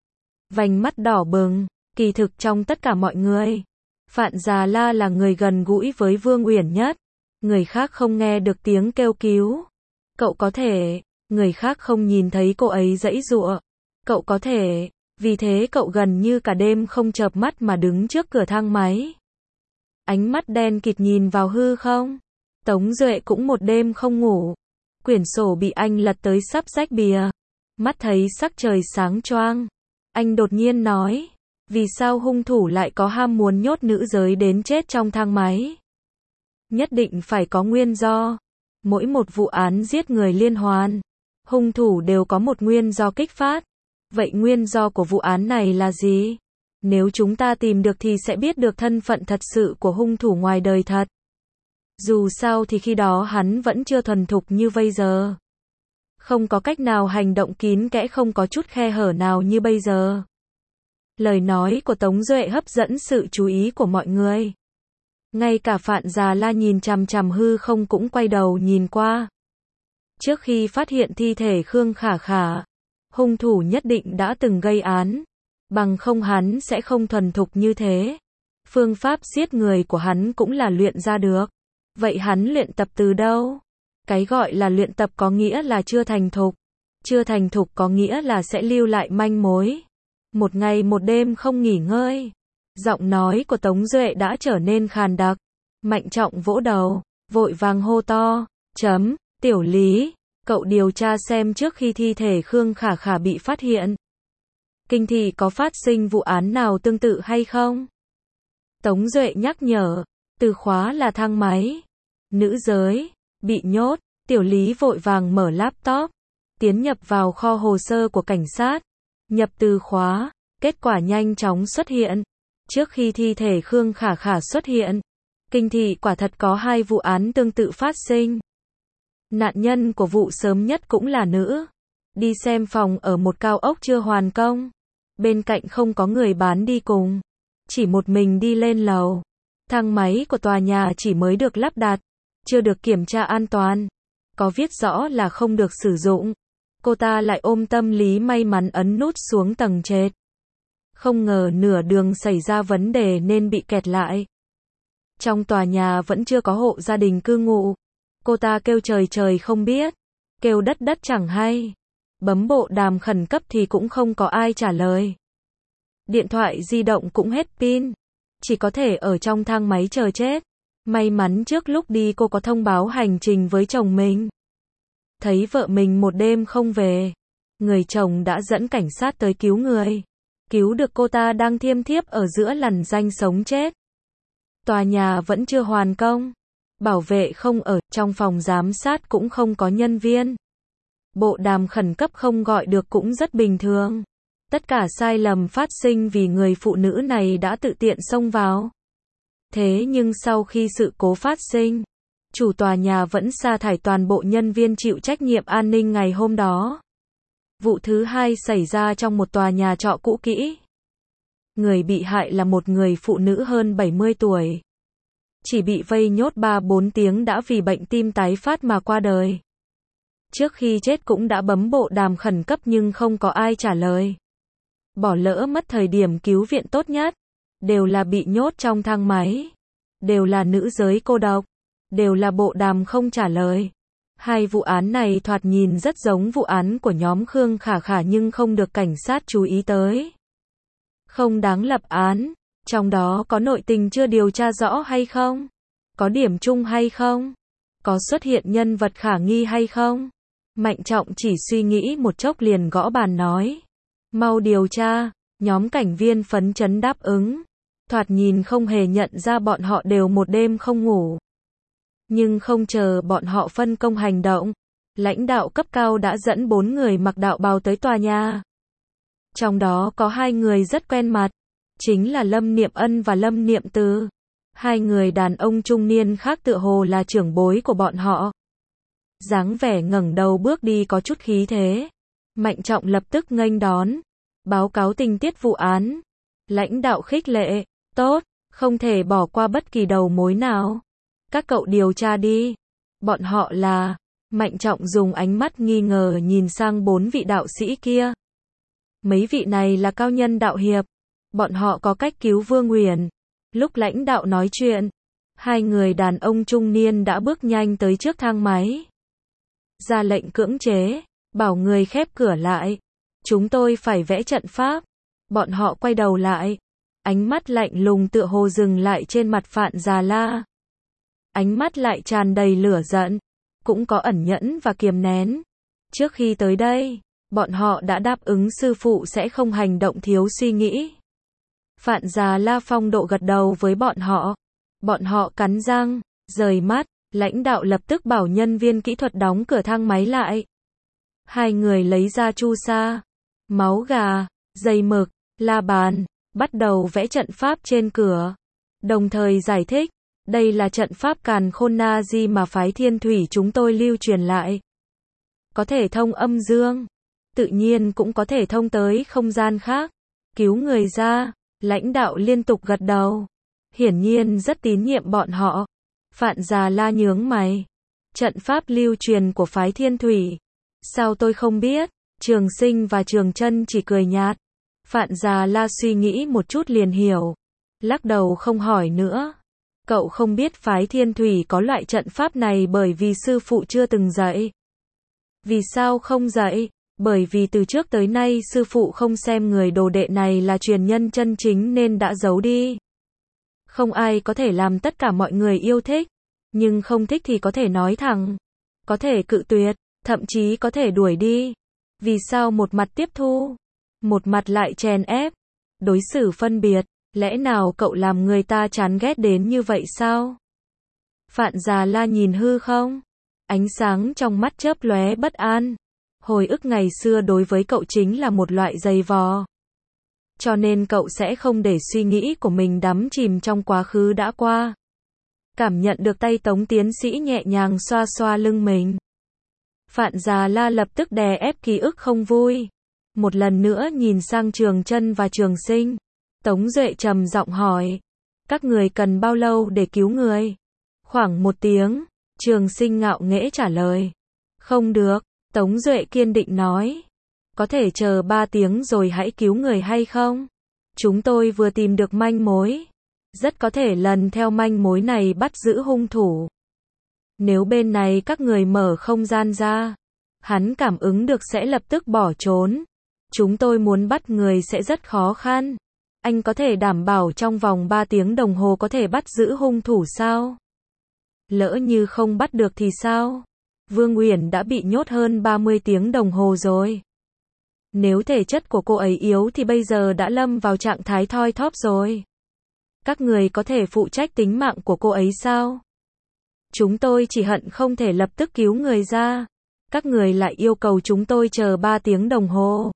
Vành mắt đỏ bừng, kỳ thực trong tất cả mọi người. Phạn Già La là người gần gũi với Vương Uyển nhất. Người khác không nghe được tiếng kêu cứu. Cậu có thể, người khác không nhìn thấy cô ấy giãy giụa. Cậu có thể, vì thế cậu gần như cả đêm không chợp mắt mà đứng trước cửa thang máy. Ánh mắt đen kịt nhìn vào hư không. Tống Duệ cũng một đêm không ngủ. Quyển sổ bị anh lật tới sắp rách bìa. Mắt thấy sắc trời sáng choang. Anh đột nhiên nói. Vì sao hung thủ lại có ham muốn nhốt nữ giới đến chết trong thang máy? Nhất định phải có nguyên do. Mỗi một vụ án giết người liên hoàn. Hung thủ đều có một nguyên do kích phát. Vậy nguyên do của vụ án này là gì? Nếu chúng ta tìm được thì sẽ biết được thân phận thật sự của hung thủ ngoài đời thật. Dù sao thì khi đó hắn vẫn chưa thuần thục như bây giờ. Không có cách nào hành động kín kẽ không có chút khe hở nào như bây giờ. Lời nói của Tống Duệ hấp dẫn sự chú ý của mọi người. Ngay cả Phạn Già La nhìn chằm chằm hư không cũng quay đầu nhìn qua. Trước khi phát hiện thi thể Khương Khả Khả, hung thủ nhất định đã từng gây án. Bằng không hắn sẽ không thuần thục như thế. Phương pháp giết người của hắn cũng là luyện ra được. Vậy hắn luyện tập từ đâu? Cái gọi là luyện tập có nghĩa là chưa thành thục. Chưa thành thục có nghĩa là sẽ lưu lại manh mối. Một ngày một đêm không nghỉ ngơi. Giọng nói của Tống Duệ đã trở nên khàn đặc. Mạnh Trọng vỗ đầu, vội vàng hô to. Tiểu Lý, cậu điều tra xem trước khi thi thể Khương Khả Khả bị phát hiện. Kinh thị có phát sinh vụ án nào tương tự hay không? Tống Duệ nhắc nhở. Từ khóa là thang máy. Nữ giới, bị nhốt. Tiểu Lý vội vàng mở laptop. Tiến nhập vào kho hồ sơ của cảnh sát. Nhập từ khóa. Kết quả nhanh chóng xuất hiện. Trước khi thi thể Khương Khả Khả xuất hiện, kinh thị quả thật có 2 vụ án tương tự phát sinh. Nạn nhân của vụ sớm nhất cũng là nữ. Đi xem phòng ở một cao ốc chưa hoàn công. Bên cạnh không có người bán đi cùng. Chỉ một mình đi lên lầu. Thang máy của tòa nhà chỉ mới được lắp đặt. Chưa được kiểm tra an toàn. Có viết rõ là không được sử dụng. Cô ta lại ôm tâm lý may mắn ấn nút xuống tầng trệt. Không ngờ nửa đường xảy ra vấn đề nên bị kẹt lại. Trong tòa nhà vẫn chưa có hộ gia đình cư ngụ. Cô ta kêu trời trời không biết. Kêu đất đất chẳng hay. Bấm bộ đàm khẩn cấp thì cũng không có ai trả lời. Điện thoại di động cũng hết pin. Chỉ có thể ở trong thang máy chờ chết. May mắn trước lúc đi cô có thông báo hành trình với chồng mình. Thấy vợ mình một đêm không về. Người chồng đã dẫn cảnh sát tới cứu người. Cứu được cô ta đang thiêm thiếp ở giữa lằn ranh sống chết. Tòa nhà vẫn chưa hoàn công. Bảo vệ không ở, trong phòng giám sát cũng không có nhân viên. Bộ đàm khẩn cấp không gọi được cũng rất bình thường. Tất cả sai lầm phát sinh vì người phụ nữ này đã tự tiện xông vào. Thế nhưng sau khi sự cố phát sinh, chủ tòa nhà vẫn sa thải toàn bộ nhân viên chịu trách nhiệm an ninh ngày hôm đó. Vụ thứ 2 xảy ra trong một tòa nhà trọ cũ kỹ. Người bị hại là một người phụ nữ hơn 70 tuổi. Chỉ bị vây nhốt 3-4 tiếng đã vì bệnh tim tái phát mà qua đời. Trước khi chết cũng đã bấm bộ đàm khẩn cấp nhưng không có ai trả lời. Bỏ lỡ mất thời điểm cứu viện tốt nhất. Đều là bị nhốt trong thang máy. Đều là nữ giới cô độc. Đều là bộ đàm không trả lời. Hai vụ án này thoạt nhìn rất giống vụ án của nhóm Khương Khả Khả nhưng không được cảnh sát chú ý tới. Không đáng lập án. Trong đó có nội tình chưa điều tra rõ hay không? Có điểm chung hay không? Có xuất hiện nhân vật khả nghi hay không? Mạnh Trọng chỉ suy nghĩ một chốc liền gõ bàn nói. Mau điều tra. Nhóm cảnh viên phấn chấn đáp ứng. Thoạt nhìn không hề nhận ra bọn họ đều một đêm không ngủ. Nhưng không chờ bọn họ phân công hành động, lãnh đạo cấp cao đã dẫn 4 người mặc đạo bào tới tòa nhà. Trong đó có 2 người rất quen mặt, chính là Lâm Niệm Ân và Lâm Niệm Từ. 2 người đàn ông trung niên khác tựa hồ là trưởng bối của bọn họ. Dáng vẻ ngẩng đầu bước đi có chút khí thế. Mạnh Trọng lập tức nghênh đón, báo cáo tình tiết vụ án. Lãnh đạo khích lệ, tốt, không thể bỏ qua bất kỳ đầu mối nào. Các cậu điều tra đi. Bọn họ là... Mạnh Trọng dùng ánh mắt nghi ngờ nhìn sang 4 vị đạo sĩ kia. Mấy vị này là cao nhân đạo hiệp. Bọn họ có cách cứu Vương Uyển. Lúc lãnh đạo nói chuyện, 2 người đàn ông trung niên đã bước nhanh tới trước thang máy. Ra lệnh cưỡng chế, bảo người khép cửa lại. Chúng tôi phải vẽ trận pháp. Bọn họ quay đầu lại. Ánh mắt lạnh lùng tựa hồ dừng lại trên mặt Phạn Già La. Ánh mắt lại tràn đầy lửa giận, cũng có ẩn nhẫn và kiềm nén. Trước khi tới đây, bọn họ đã đáp ứng sư phụ sẽ không hành động thiếu suy nghĩ. Phạn Già La phong độ gật đầu với bọn họ. Bọn họ cắn răng, rời mắt, lãnh đạo lập tức bảo nhân viên kỹ thuật đóng cửa thang máy lại. 2 người lấy ra chu sa, máu gà, dây mực, la bàn, bắt đầu vẽ trận pháp trên cửa. Đồng thời giải thích, đây là trận pháp Càn Khôn Na Di mà phái Thiên Thủy chúng tôi lưu truyền lại. Có thể thông âm dương, tự nhiên cũng có thể thông tới không gian khác. Cứu người ra, lãnh đạo liên tục gật đầu. Hiển nhiên rất tín nhiệm bọn họ. Phạn Già La nhướng mày. Trận pháp lưu truyền của phái Thiên Thủy. Sao tôi không biết? Trường Sinh và Trường Chân chỉ cười nhạt. Phạn Già La suy nghĩ một chút liền hiểu. Lắc đầu không hỏi nữa. Cậu không biết phái Thiên Thủy có loại trận pháp này bởi vì sư phụ chưa từng dạy. Vì sao không dạy? Bởi vì từ trước tới nay sư phụ không xem người đồ đệ này là truyền nhân chân chính nên đã giấu đi. Không ai có thể làm tất cả mọi người yêu thích, nhưng không thích thì có thể nói thẳng, có thể cự tuyệt, thậm chí có thể đuổi đi. Vì sao một mặt tiếp thu, một mặt lại chèn ép, đối xử phân biệt? Lẽ nào cậu làm người ta chán ghét đến như vậy sao? Phạn Già La nhìn hư không? Ánh sáng trong mắt chớp lóe bất an. Hồi ức ngày xưa đối với cậu chính là một loại giày vò. Cho nên cậu sẽ không để suy nghĩ của mình đắm chìm trong quá khứ đã qua. Cảm nhận được tay Tống tiến sĩ nhẹ nhàng xoa xoa lưng mình. Phạn Già La lập tức đè ép ký ức không vui. Một lần nữa nhìn sang Trường Chân và Trường Sinh. Tống Duệ trầm giọng hỏi. Các người cần bao lâu để cứu người? Khoảng 1 tiếng. Trường Sinh ngạo nghễ trả lời. Không được. Tống Duệ kiên định nói. Có thể chờ 3 tiếng rồi hãy cứu người hay không? Chúng tôi vừa tìm được manh mối. Rất có thể lần theo manh mối này bắt giữ hung thủ. Nếu bên này các người mở không gian ra, hắn cảm ứng được sẽ lập tức bỏ trốn. Chúng tôi muốn bắt người sẽ rất khó khăn. Anh có thể đảm bảo trong vòng 3 tiếng đồng hồ có thể bắt giữ hung thủ sao? Lỡ như không bắt được thì sao? Vương Uyển đã bị nhốt hơn 30 tiếng đồng hồ rồi. Nếu thể chất của cô ấy yếu thì bây giờ đã lâm vào trạng thái thoi thóp rồi. Các người có thể phụ trách tính mạng của cô ấy sao? Chúng tôi chỉ hận không thể lập tức cứu người ra. Các người lại yêu cầu chúng tôi chờ 3 tiếng đồng hồ.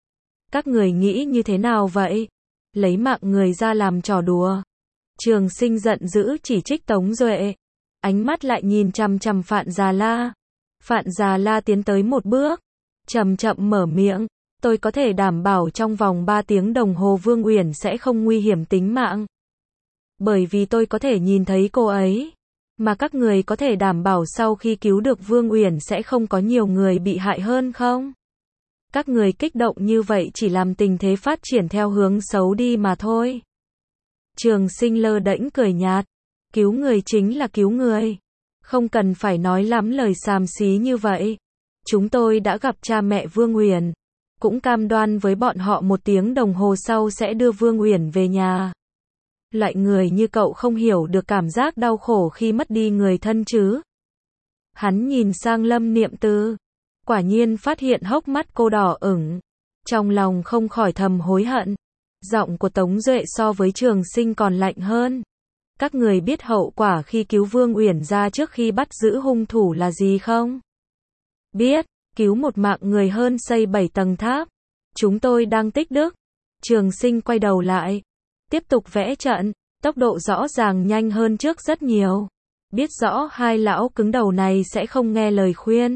Các người nghĩ như thế nào vậy? Lấy mạng người ra làm trò đùa. Trường Sinh giận dữ chỉ trích Tống Duệ. Ánh mắt lại nhìn chằm chằm Phạn Già La. Phạn Già La tiến tới một bước, chậm chậm mở miệng. Tôi có thể đảm bảo trong vòng 3 tiếng đồng hồ Vương Uyển sẽ không nguy hiểm tính mạng. Bởi vì tôi có thể nhìn thấy cô ấy. Mà các người có thể đảm bảo sau khi cứu được Vương Uyển sẽ không có nhiều người bị hại hơn không? Các người kích động như vậy chỉ làm tình thế phát triển theo hướng xấu đi mà thôi. Trường Sinh lơ đễnh cười nhạt. Cứu người chính là cứu người. Không cần phải nói lắm lời xàm xí như vậy. Chúng tôi đã gặp cha mẹ Vương Uyển. Cũng cam đoan với bọn họ 1 tiếng đồng hồ sau sẽ đưa Vương Uyển về nhà. Loại người như cậu không hiểu được cảm giác đau khổ khi mất đi người thân chứ. Hắn nhìn sang Lâm Niệm Tư. Quả nhiên phát hiện hốc mắt cô đỏ ửng. Trong lòng không khỏi thầm hối hận. Giọng của Tống Duệ so với Trường Sinh còn lạnh hơn. Các người biết hậu quả khi cứu Vương Uyển ra trước khi bắt giữ hung thủ là gì không? Biết, cứu một mạng người hơn xây 7 tầng tháp. Chúng tôi đang tích đức. Trường Sinh quay đầu lại. Tiếp tục vẽ trận, tốc độ rõ ràng nhanh hơn trước rất nhiều. Biết rõ hai lão cứng đầu này sẽ không nghe lời khuyên.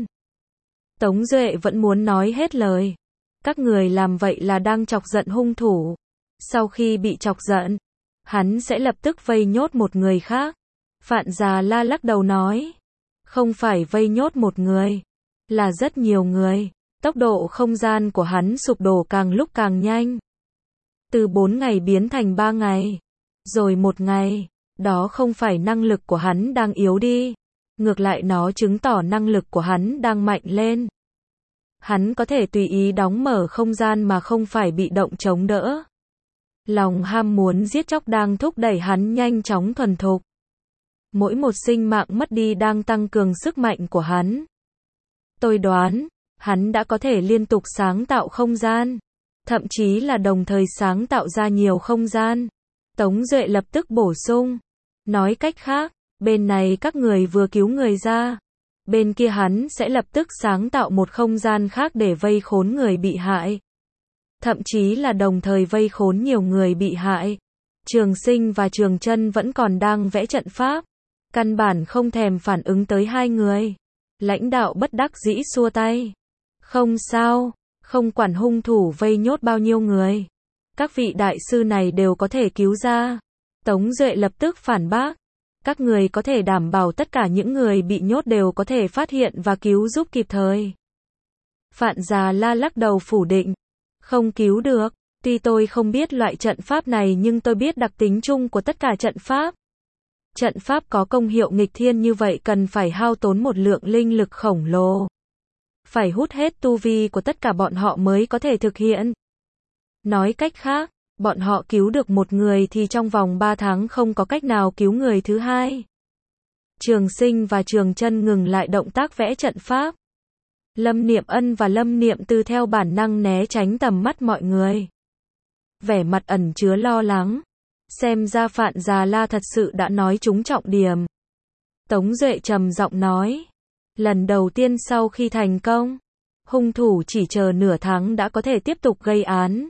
Tống Duệ vẫn muốn nói hết lời. Các người làm vậy là đang chọc giận hung thủ. Sau khi bị chọc giận, hắn sẽ lập tức vây nhốt một người khác. Phạn Già La lắc đầu nói. Không phải vây nhốt một người, là rất nhiều người. Tốc độ không gian của hắn sụp đổ càng lúc càng nhanh. Từ 4 ngày biến thành 3 ngày. Rồi 1 ngày. Đó không phải năng lực của hắn đang yếu đi. Ngược lại nó chứng tỏ năng lực của hắn đang mạnh lên. Hắn có thể tùy ý đóng mở không gian mà không phải bị động chống đỡ. Lòng ham muốn giết chóc đang thúc đẩy hắn nhanh chóng thuần thục. Mỗi một sinh mạng mất đi đang tăng cường sức mạnh của hắn. Tôi đoán, hắn đã có thể liên tục sáng tạo không gian. Thậm chí là đồng thời sáng tạo ra nhiều không gian. Tống Duệ lập tức bổ sung. Nói cách khác, bên này các người vừa cứu người ra. Bên kia hắn sẽ lập tức sáng tạo một không gian khác để vây khốn người bị hại. Thậm chí là đồng thời vây khốn nhiều người bị hại. Trường Sinh và Trường Chân vẫn còn đang vẽ trận pháp. Căn bản không thèm phản ứng tới hai người. Lãnh đạo bất đắc dĩ xua tay. Không sao, không quản hung thủ vây nhốt bao nhiêu người. Các vị đại sư này đều có thể cứu ra. Tống Duệ lập tức phản bác. Các người có thể đảm bảo tất cả những người bị nhốt đều có thể phát hiện và cứu giúp kịp thời. Phạn Già La lắc đầu phủ định. Không cứu được. Tuy tôi không biết loại trận pháp này nhưng tôi biết đặc tính chung của tất cả trận pháp. Trận pháp có công hiệu nghịch thiên như vậy cần phải hao tốn một lượng linh lực khổng lồ. Phải hút hết tu vi của tất cả bọn họ mới có thể thực hiện. Nói cách khác, bọn họ cứu được một người thì trong vòng 3 tháng không có cách nào cứu người thứ hai. Trường Sinh và Trường Chân ngừng lại động tác vẽ trận pháp. Lâm Niệm Ân và Lâm Niệm Tư theo bản năng né tránh tầm mắt mọi người. Vẻ mặt ẩn chứa lo lắng. Xem ra Phạn Già La thật sự đã nói trúng trọng điểm. Tống Duệ trầm giọng nói. Lần đầu tiên sau khi thành công, hung thủ chỉ chờ nửa tháng đã có thể tiếp tục gây án.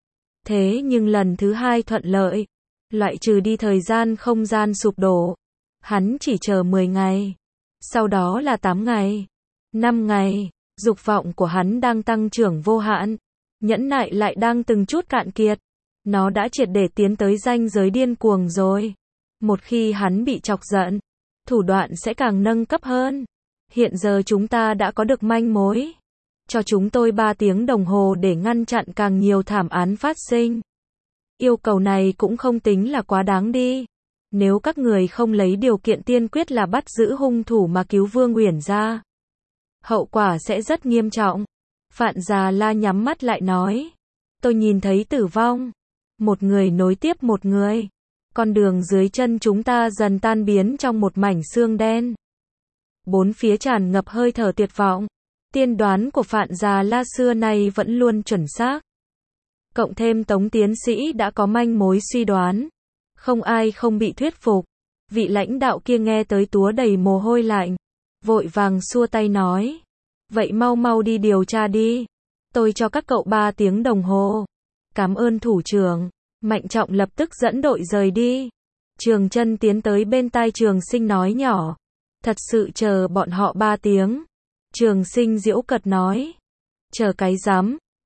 Thế nhưng lần thứ hai thuận lợi, loại trừ đi thời gian không gian sụp đổ. Hắn chỉ chờ 10 ngày. Sau đó là 8 ngày, 5 ngày, dục vọng của hắn đang tăng trưởng vô hạn. Nhẫn nại lại đang từng chút cạn kiệt. Nó đã triệt để tiến tới ranh giới điên cuồng rồi. Một khi hắn bị chọc giận, thủ đoạn sẽ càng nâng cấp hơn. Hiện giờ chúng ta đã có được manh mối. Cho chúng tôi 3 tiếng đồng hồ để ngăn chặn càng nhiều thảm án phát sinh. Yêu cầu này cũng không tính là quá đáng đi. Nếu các người không lấy điều kiện tiên quyết là bắt giữ hung thủ mà cứu Vương Uyển ra, hậu quả sẽ rất nghiêm trọng. Phạn Già La nhắm mắt lại nói. Tôi nhìn thấy tử vong. Một người nối tiếp một người. Con đường dưới chân chúng ta dần tan biến trong một mảnh xương đen. Bốn phía tràn ngập hơi thở tuyệt vọng. Tiên đoán của Phạn Già La xưa nay vẫn luôn chuẩn xác. Cộng thêm Tống tiến sĩ đã có manh mối suy đoán. Không ai không bị thuyết phục. Vị lãnh đạo kia nghe tới túa đầy mồ hôi lạnh. Vội vàng xua tay nói. Vậy mau mau đi điều tra đi. Tôi cho các cậu 3 tiếng đồng hồ. Cảm ơn thủ trưởng. Mạnh Trọng lập tức dẫn đội rời đi. Trường Chân tiến tới bên tai Trường Sinh nói nhỏ. Thật sự chờ bọn họ 3 tiếng. Trường Sinh giễu cợt nói. Chờ cái rắm,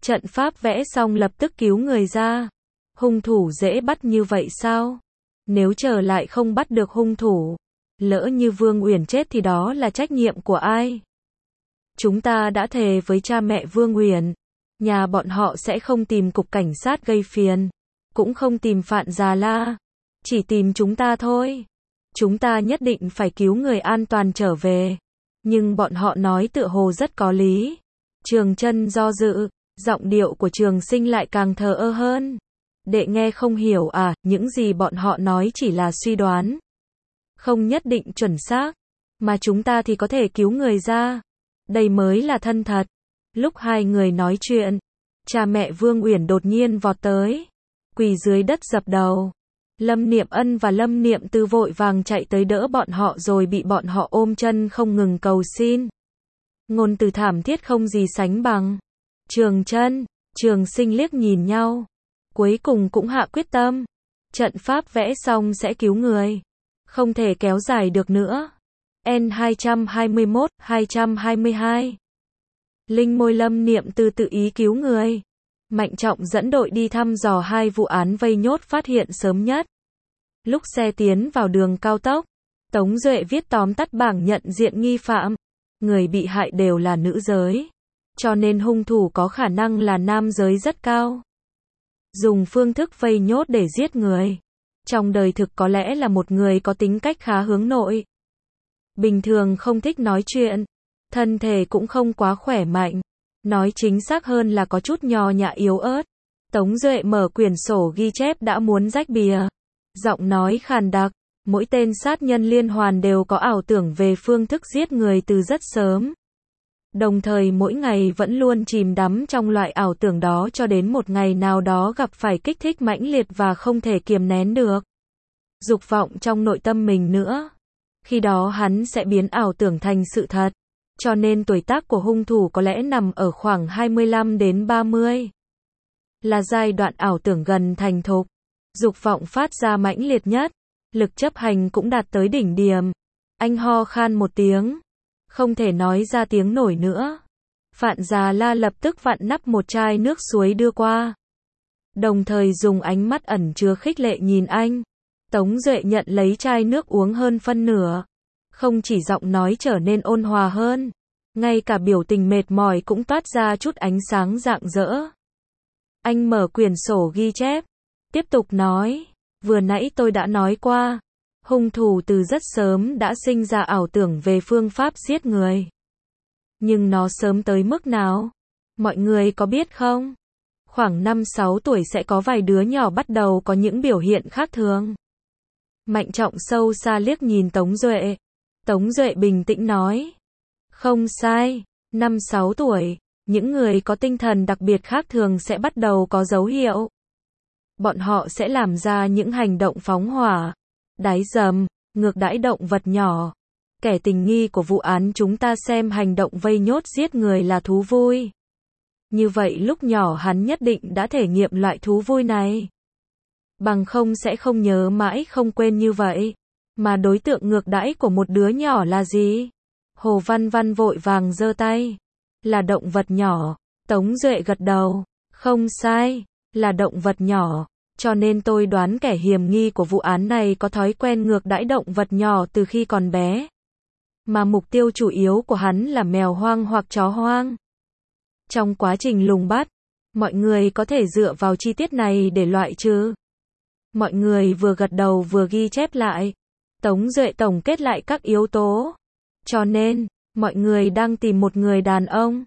Trận pháp vẽ xong lập tức cứu người ra. Hung thủ dễ bắt như vậy sao? Nếu trở lại không bắt được hung thủ, lỡ như Vương Uyển chết thì đó là trách nhiệm của ai? Chúng ta đã thề với cha mẹ Vương Uyển, nhà bọn họ sẽ không tìm cục cảnh sát gây phiền, cũng không tìm Phạm Già La, chỉ tìm chúng ta thôi. Chúng ta nhất định phải cứu người an toàn trở về. Nhưng bọn họ nói tựa hồ rất có lý. Trường Chân do dự, giọng điệu của Trường Sinh lại càng thờ ơ hơn. Đệ nghe không hiểu à, những gì bọn họ nói chỉ là suy đoán, không nhất định chuẩn xác, mà chúng ta thì có thể cứu người ra. Đây mới là thân thật. Lúc hai người nói chuyện, cha mẹ Vương Uyển đột nhiên vọt tới, quỳ dưới đất dập đầu. Lâm Niệm Ân và Lâm Niệm Tư vội vàng chạy tới đỡ bọn họ rồi bị bọn họ ôm chân không ngừng cầu xin. Ngôn từ thảm thiết không gì sánh bằng. Trường Chân, Trường Sinh liếc nhìn nhau, cuối cùng cũng hạ quyết tâm. Trận pháp vẽ xong sẽ cứu người, không thể kéo dài được nữa. N221, 222. Linh môi Lâm Niệm Tư tự ý cứu người. Mạnh Trọng dẫn đội đi thăm dò hai vụ án vây nhốt phát hiện sớm nhất. Lúc xe tiến vào đường cao tốc, Tống Duệ viết tóm tắt bảng nhận diện nghi phạm. Người bị hại đều là nữ giới, cho nên hung thủ có khả năng là nam giới rất cao. Dùng phương thức vây nhốt để giết người. Trong đời thực có lẽ là một người có tính cách khá hướng nội. Bình thường không thích nói chuyện, thân thể cũng không quá khỏe mạnh. Nói chính xác hơn là có chút nhò nhã yếu ớt. Tống Duệ mở quyển sổ ghi chép đã muốn rách bìa. Giọng nói khàn đặc, mỗi tên sát nhân liên hoàn đều có ảo tưởng về phương thức giết người từ rất sớm. Đồng thời mỗi ngày vẫn luôn chìm đắm trong loại ảo tưởng đó cho đến một ngày nào đó gặp phải kích thích mãnh liệt và không thể kiềm nén được dục vọng trong nội tâm mình nữa. Khi đó hắn sẽ biến ảo tưởng thành sự thật. Cho nên tuổi tác của hung thủ có lẽ nằm ở khoảng 25 đến 30. Là giai đoạn ảo tưởng gần thành thục. Dục vọng phát ra mãnh liệt nhất. Lực chấp hành cũng đạt tới đỉnh điểm. Anh ho khan một tiếng. Không thể nói ra tiếng nổi nữa. Phạm Già La lập tức vặn nắp một chai nước suối đưa qua. Đồng thời dùng ánh mắt ẩn chứa khích lệ nhìn anh. Tống Duệ nhận lấy chai nước uống hơn phân nửa. Không chỉ giọng nói trở nên ôn hòa hơn, ngay cả biểu tình mệt mỏi cũng toát ra chút ánh sáng rạng rỡ. Anh mở quyển sổ ghi chép, tiếp tục nói, vừa nãy tôi đã nói qua, hung thủ từ rất sớm đã sinh ra ảo tưởng về phương pháp giết người. Nhưng nó sớm tới mức nào? Mọi người có biết không? Khoảng 5-6 tuổi sẽ có vài đứa nhỏ bắt đầu có những biểu hiện khác thường. Mạnh Trọng sâu xa liếc nhìn Tống Duệ. Tống Duệ bình tĩnh nói. Không sai, 5-6 tuổi, những người có tinh thần đặc biệt khác thường sẽ bắt đầu có dấu hiệu. Bọn họ sẽ làm ra những hành động phóng hỏa, đái dầm, ngược đãi động vật nhỏ. Kẻ tình nghi của vụ án chúng ta xem hành động vây nhốt giết người là thú vui. Như vậy lúc nhỏ hắn nhất định đã thể nghiệm loại thú vui này. Bằng không sẽ không nhớ mãi không quên như vậy. Mà đối tượng ngược đãi của một đứa nhỏ là gì? Hồ Văn Văn vội vàng giơ tay. Là động vật nhỏ. Tống Duệ gật đầu. Không sai, là động vật nhỏ. Cho nên tôi đoán kẻ hiểm nghi của vụ án này có thói quen ngược đãi động vật nhỏ từ khi còn bé. Mà mục tiêu chủ yếu của hắn là mèo hoang hoặc chó hoang. Trong quá trình lùng bắt, mọi người có thể dựa vào chi tiết này để loại trừ. Mọi người vừa gật đầu vừa ghi chép lại. Tống Duệ tổng kết lại các yếu tố. Cho nên, mọi người đang tìm một người đàn ông,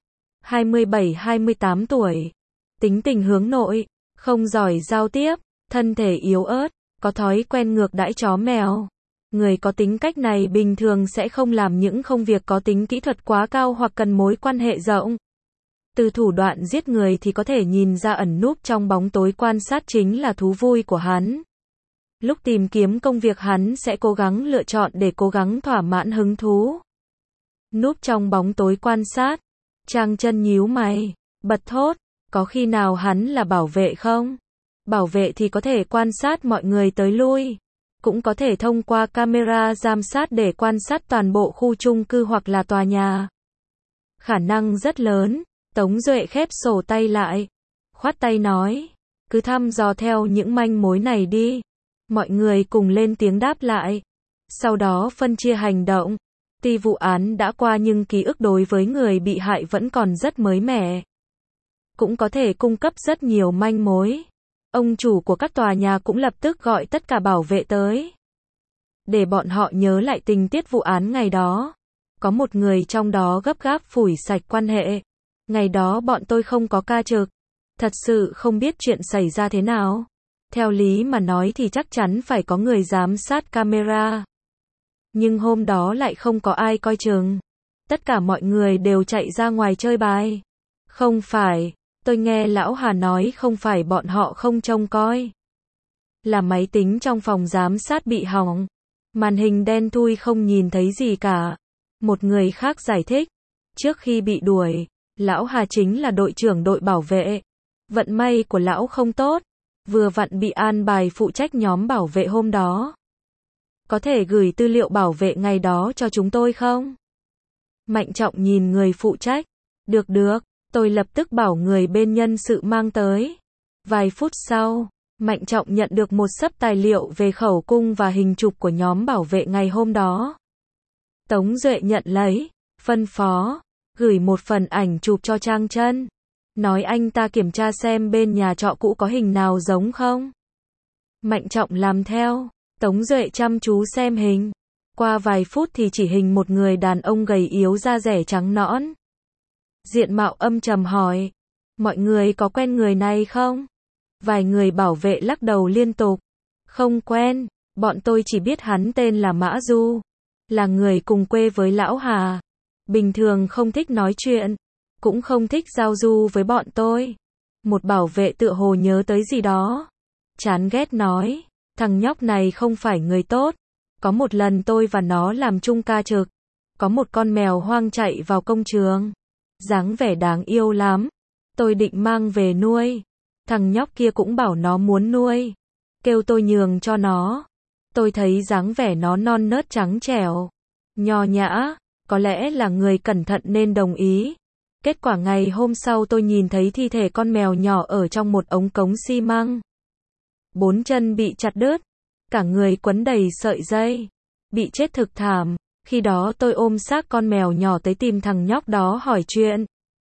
27-28 tuổi. Tính tình hướng nội, không giỏi giao tiếp, thân thể yếu ớt, có thói quen ngược đãi chó mèo. Người có tính cách này bình thường sẽ không làm những công việc có tính kỹ thuật quá cao hoặc cần mối quan hệ rộng. Từ thủ đoạn giết người thì có thể nhìn ra ẩn núp trong bóng tối quan sát chính là thú vui của hắn. Lúc tìm kiếm công việc hắn sẽ cố gắng lựa chọn để cố gắng thỏa mãn hứng thú. Núp trong bóng tối quan sát. Trang Chân nhíu mày, bật thốt, có khi nào hắn là bảo vệ không? Bảo vệ thì có thể quan sát mọi người tới lui. Cũng có thể thông qua camera giám sát để quan sát toàn bộ khu chung cư hoặc là tòa nhà. Khả năng rất lớn, Tống Duệ khép sổ tay lại, khoát tay nói, cứ thăm dò theo những manh mối này đi. Mọi người cùng lên tiếng đáp lại. Sau đó phân chia hành động. Tuy vụ án đã qua nhưng ký ức đối với người bị hại vẫn còn rất mới mẻ. Cũng có thể cung cấp rất nhiều manh mối. Ông chủ của các tòa nhà cũng lập tức gọi tất cả bảo vệ tới, để bọn họ nhớ lại tình tiết vụ án ngày đó. Có một người trong đó gấp gáp phủi sạch quan hệ. Ngày đó bọn tôi không có ca trực. Thật sự không biết chuyện xảy ra thế nào. Theo lý mà nói thì chắc chắn phải có người giám sát camera. Nhưng hôm đó lại không có ai coi chừng. Tất cả mọi người đều chạy ra ngoài chơi bài. Không phải, tôi nghe lão Hà nói không phải bọn họ không trông coi. Là máy tính trong phòng giám sát bị hỏng. Màn hình đen thui không nhìn thấy gì cả. Một người khác giải thích. Trước khi bị đuổi, lão Hà chính là đội trưởng đội bảo vệ. Vận may của lão không tốt. Vừa vặn bị an bài phụ trách nhóm bảo vệ hôm đó. Có thể gửi tư liệu bảo vệ ngày đó cho chúng tôi không? Mạnh Trọng nhìn người phụ trách. Được, tôi lập tức bảo người bên nhân sự mang tới. Vài phút sau, Mạnh Trọng nhận được một xấp tài liệu về khẩu cung và hình chụp của nhóm bảo vệ ngày hôm đó. Tống Duệ nhận lấy, phân phó, gửi một phần ảnh chụp cho Trang Chân. Nói anh ta kiểm tra xem bên nhà trọ cũ có hình nào giống không. Mạnh Trọng làm theo. Tống Duệ chăm chú xem hình. Qua vài phút thì chỉ hình một người đàn ông gầy yếu da dẻ trắng nõn. Diện mạo âm trầm hỏi. Mọi người có quen người này không? Vài người bảo vệ lắc đầu liên tục. Không quen, bọn tôi chỉ biết hắn tên là Mã Du. Là người cùng quê với lão Hà. Bình thường không thích nói chuyện. Cũng không thích giao du với bọn tôi. Một bảo vệ tựa hồ nhớ tới gì đó. Chán ghét nói. Thằng nhóc này không phải người tốt. Có một lần tôi và nó làm chung ca trực. Có một con mèo hoang chạy vào công trường. Dáng vẻ đáng yêu lắm. Tôi định mang về nuôi. Thằng nhóc kia cũng bảo nó muốn nuôi. Kêu tôi nhường cho nó. Tôi thấy dáng vẻ nó non nớt trắng trẻo. Nho nhã. Có lẽ là người cẩn thận nên đồng ý. Kết quả ngày hôm sau tôi nhìn thấy thi thể con mèo nhỏ ở trong một ống cống xi măng. 4 chân bị chặt đứt. Cả người quấn đầy sợi dây. Bị chết thực thảm. Khi đó tôi ôm xác con mèo nhỏ tới tìm thằng nhóc đó hỏi chuyện.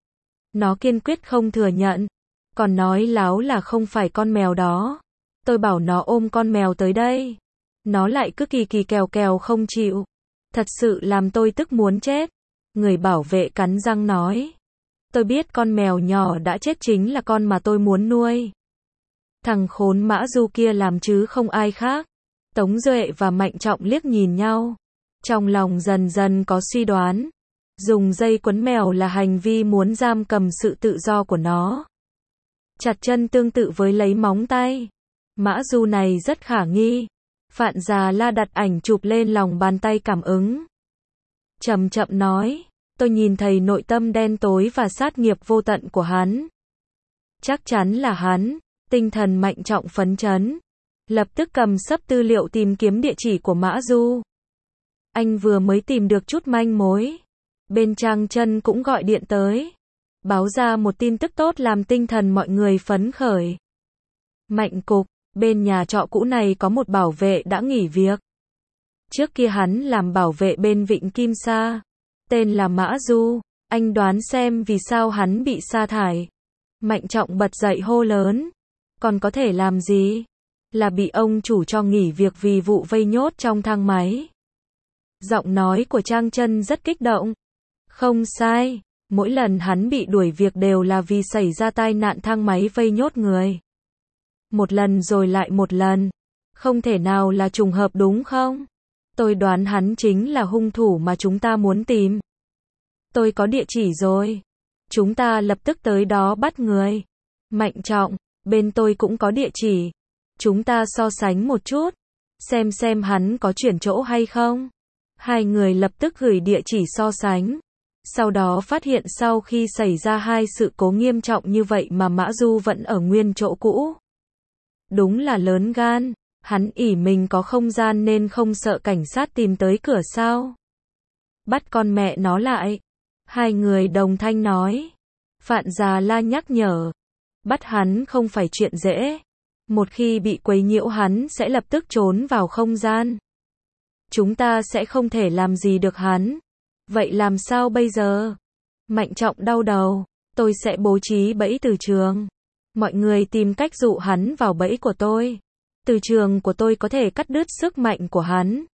Nó kiên quyết không thừa nhận. Còn nói láo là không phải con mèo đó. Tôi bảo nó ôm con mèo tới đây. Nó lại cứ kỳ kỳ kèo kèo không chịu. Thật sự làm tôi tức muốn chết. Người bảo vệ cắn răng nói. Tôi biết con mèo nhỏ đã chết chính là con mà tôi muốn nuôi. Thằng khốn Mã Du kia làm chứ không ai khác. Tống Duệ và Mạnh Trọng liếc nhìn nhau. Trong lòng dần dần có suy đoán. Dùng dây quấn mèo là hành vi muốn giam cầm sự tự do của nó. Chặt chân tương tự với lấy móng tay. Mã Du này rất khả nghi. Phạn Già La đặt ảnh chụp lên lòng bàn tay cảm ứng. Chậm chậm nói. Tôi nhìn thấy nội tâm đen tối và sát nghiệp vô tận của hắn. Chắc chắn là hắn. Tinh thần Mạnh Trọng phấn chấn. Lập tức cầm xấp tư liệu tìm kiếm địa chỉ của Mã Du. Anh vừa mới tìm được chút manh mối. Bên Trang Chân cũng gọi điện tới. Báo ra một tin tức tốt làm tinh thần mọi người phấn khởi. Mạnh cục, bên nhà trọ cũ này có một bảo vệ đã nghỉ việc. Trước kia hắn làm bảo vệ bên Vịnh Kim Sa. Tên là Mã Du. Anh đoán xem vì sao hắn bị sa thải. Mạnh Trọng bật dậy hô lớn. Còn có thể làm gì? Là bị ông chủ cho nghỉ việc vì vụ vây nhốt trong thang máy. Giọng nói của Trang Chân rất kích động. Không sai, mỗi lần hắn bị đuổi việc đều là vì xảy ra tai nạn thang máy vây nhốt người. Một lần rồi lại một lần. Không thể nào là trùng hợp đúng không? Tôi đoán hắn chính là hung thủ mà chúng ta muốn tìm. Tôi có địa chỉ rồi. Chúng ta lập tức tới đó bắt người. Mạnh Trọng, bên tôi cũng có địa chỉ. Chúng ta so sánh một chút. Xem hắn có chuyển chỗ hay không. Hai người lập tức gửi địa chỉ so sánh. Sau đó phát hiện sau khi xảy ra hai sự cố nghiêm trọng như vậy mà Mã Du vẫn ở nguyên chỗ cũ. Đúng là lớn gan. Hắn ỷ mình có không gian nên không sợ cảnh sát tìm tới cửa sao. Bắt con mẹ nó lại. Hai người đồng thanh nói. Phạn Già La nhắc nhở. Bắt hắn không phải chuyện dễ. Một khi bị quấy nhiễu hắn sẽ lập tức trốn vào không gian. Chúng ta sẽ không thể làm gì được hắn. Vậy làm sao bây giờ? Mạnh Trọng đau đầu. Tôi sẽ bố trí bẫy từ trường. Mọi người tìm cách dụ hắn vào bẫy của tôi. Từ trường của tôi có thể cắt đứt sức mạnh của hắn.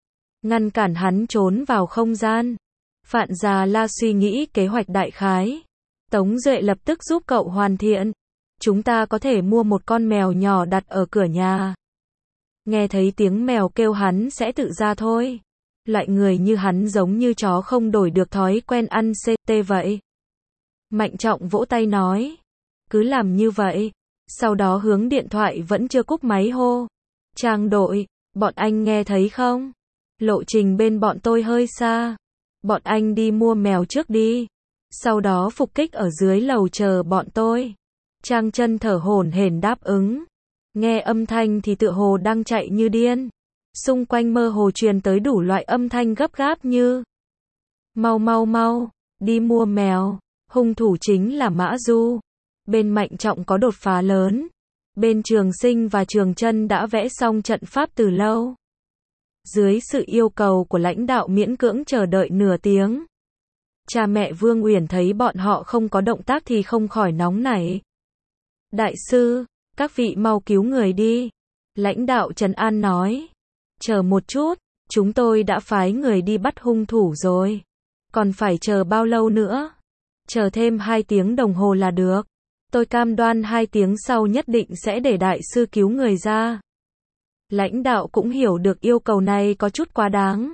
Ngăn cản hắn trốn vào không gian. Phạn Già La suy nghĩ kế hoạch đại khái. Tống Duệ lập tức giúp cậu hoàn thiện. Chúng ta có thể mua một con mèo nhỏ đặt ở cửa nhà. Nghe thấy tiếng mèo kêu hắn sẽ tự ra thôi. Loại người như hắn giống như chó không đổi được thói quen ăn CT vậy. Mạnh Trọng vỗ tay nói. Cứ làm như vậy. Sau đó hướng điện thoại vẫn chưa cúp máy hô. Trang đội, bọn anh nghe thấy không? Lộ trình bên bọn tôi hơi xa. Bọn anh đi mua mèo trước đi. Sau đó phục kích ở dưới lầu chờ bọn tôi. Trang Chân thở hổn hển đáp ứng. Nghe âm thanh thì tựa hồ đang chạy như điên. Xung quanh mơ hồ truyền tới đủ loại âm thanh gấp gáp như mau mau mau, đi mua mèo. Hung thủ chính là Mã Du. Bên Mạnh Trọng có đột phá lớn. Bên Trường Sinh và Trường Chân đã vẽ xong trận pháp từ lâu. Dưới sự yêu cầu của lãnh đạo miễn cưỡng chờ đợi nửa tiếng. Cha mẹ Vương Uyển thấy bọn họ không có động tác thì không khỏi nóng nảy. Đại sư, các vị mau cứu người đi. Lãnh đạo Trần An nói. Chờ một chút, chúng tôi đã phái người đi bắt hung thủ rồi. Còn phải chờ bao lâu nữa? Chờ thêm 2 tiếng đồng hồ là được. Tôi cam đoan 2 tiếng sau nhất định sẽ để đại sư cứu người ra. Lãnh đạo cũng hiểu được yêu cầu này có chút quá đáng.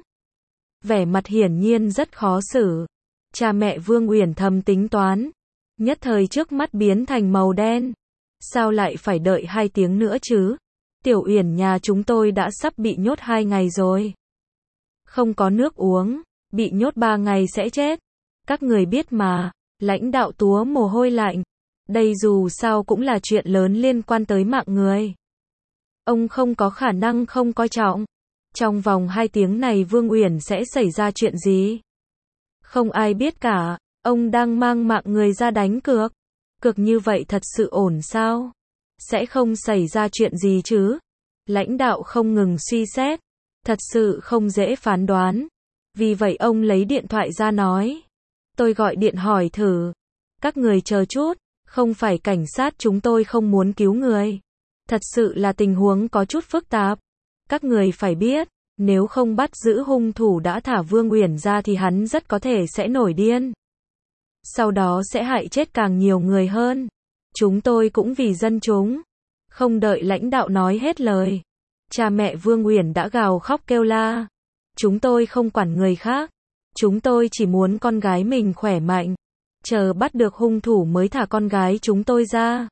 Vẻ mặt hiển nhiên rất khó xử. Cha mẹ Vương Uyển thầm tính toán. Nhất thời trước mắt biến thành màu đen. Sao lại phải đợi 2 tiếng nữa chứ? Tiểu Uyển nhà chúng tôi đã sắp bị nhốt 2 ngày rồi. Không có nước uống, bị nhốt 3 ngày sẽ chết. Các người biết mà, lãnh đạo túa mồ hôi lạnh. Đây dù sao cũng là chuyện lớn liên quan tới mạng người. Ông không có khả năng không coi trọng. Trong vòng 2 tiếng này Vương Uyển sẽ xảy ra chuyện gì? Không ai biết cả, ông đang mang mạng người ra đánh cược. Cược như vậy thật sự ổn sao? Sẽ không xảy ra chuyện gì chứ? Lãnh đạo không ngừng suy xét. Thật sự không dễ phán đoán. Vì vậy ông lấy điện thoại ra nói. Tôi gọi điện hỏi thử. Các người chờ chút, không phải cảnh sát chúng tôi không muốn cứu người. Thật sự là tình huống có chút phức tạp. Các người phải biết, nếu không bắt giữ hung thủ đã thả Vương Uyển ra thì hắn rất có thể sẽ nổi điên. Sau đó sẽ hại chết càng nhiều người hơn. Chúng tôi cũng vì dân chúng. Không đợi lãnh đạo nói hết lời. Cha mẹ Vương Uyển đã gào khóc kêu la. Chúng tôi không quản người khác. Chúng tôi chỉ muốn con gái mình khỏe mạnh. Chờ bắt được hung thủ mới thả con gái chúng tôi ra.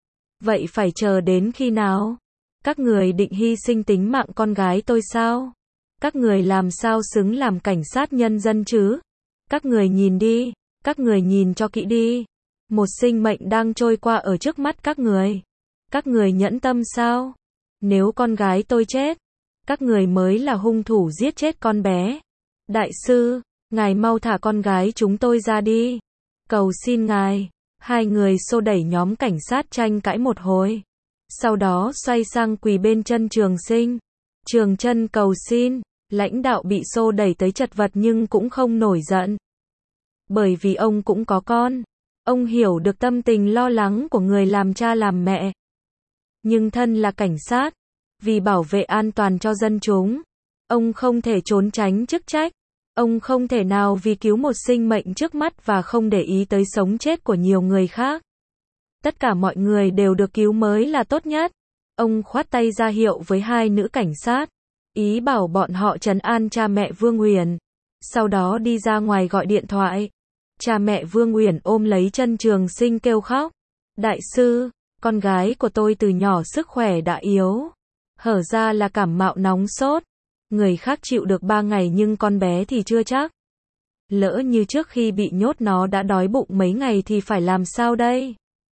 Vậy phải chờ đến khi nào? Các người định hy sinh tính mạng con gái tôi sao? Các người làm sao xứng làm cảnh sát nhân dân chứ? Các người nhìn đi. Các người nhìn cho kỹ đi. Một sinh mệnh đang trôi qua ở trước mắt các người. Các người nhẫn tâm sao? Nếu con gái tôi chết, các người mới là hung thủ giết chết con bé. Đại sư, ngài mau thả con gái chúng tôi ra đi. Cầu xin ngài. Hai người xô đẩy nhóm cảnh sát tranh cãi một hồi. Sau đó xoay sang quỳ bên chân Trường Sinh. Trường Chân cầu xin. Lãnh đạo bị xô đẩy tới chật vật nhưng cũng không nổi giận. Bởi vì ông cũng có con. Ông hiểu được tâm tình lo lắng của người làm cha làm mẹ. Nhưng thân là cảnh sát, vì bảo vệ an toàn cho dân chúng, ông không thể trốn tránh chức trách. Ông không thể nào vì cứu một sinh mệnh trước mắt và không để ý tới sống chết của nhiều người khác. Tất cả mọi người đều được cứu mới là tốt nhất. Ông khoát tay ra hiệu với hai nữ cảnh sát, ý bảo bọn họ trấn an cha mẹ Vương Uyển. Sau đó đi ra ngoài gọi điện thoại. Cha mẹ Vương Uyển ôm lấy chân Trường Sinh kêu khóc. Đại sư, con gái của tôi từ nhỏ sức khỏe đã yếu. Hở ra là cảm mạo nóng sốt. Người khác chịu được 3 ngày nhưng con bé thì chưa chắc. Lỡ như trước khi bị nhốt nó đã đói bụng mấy ngày thì phải làm sao đây?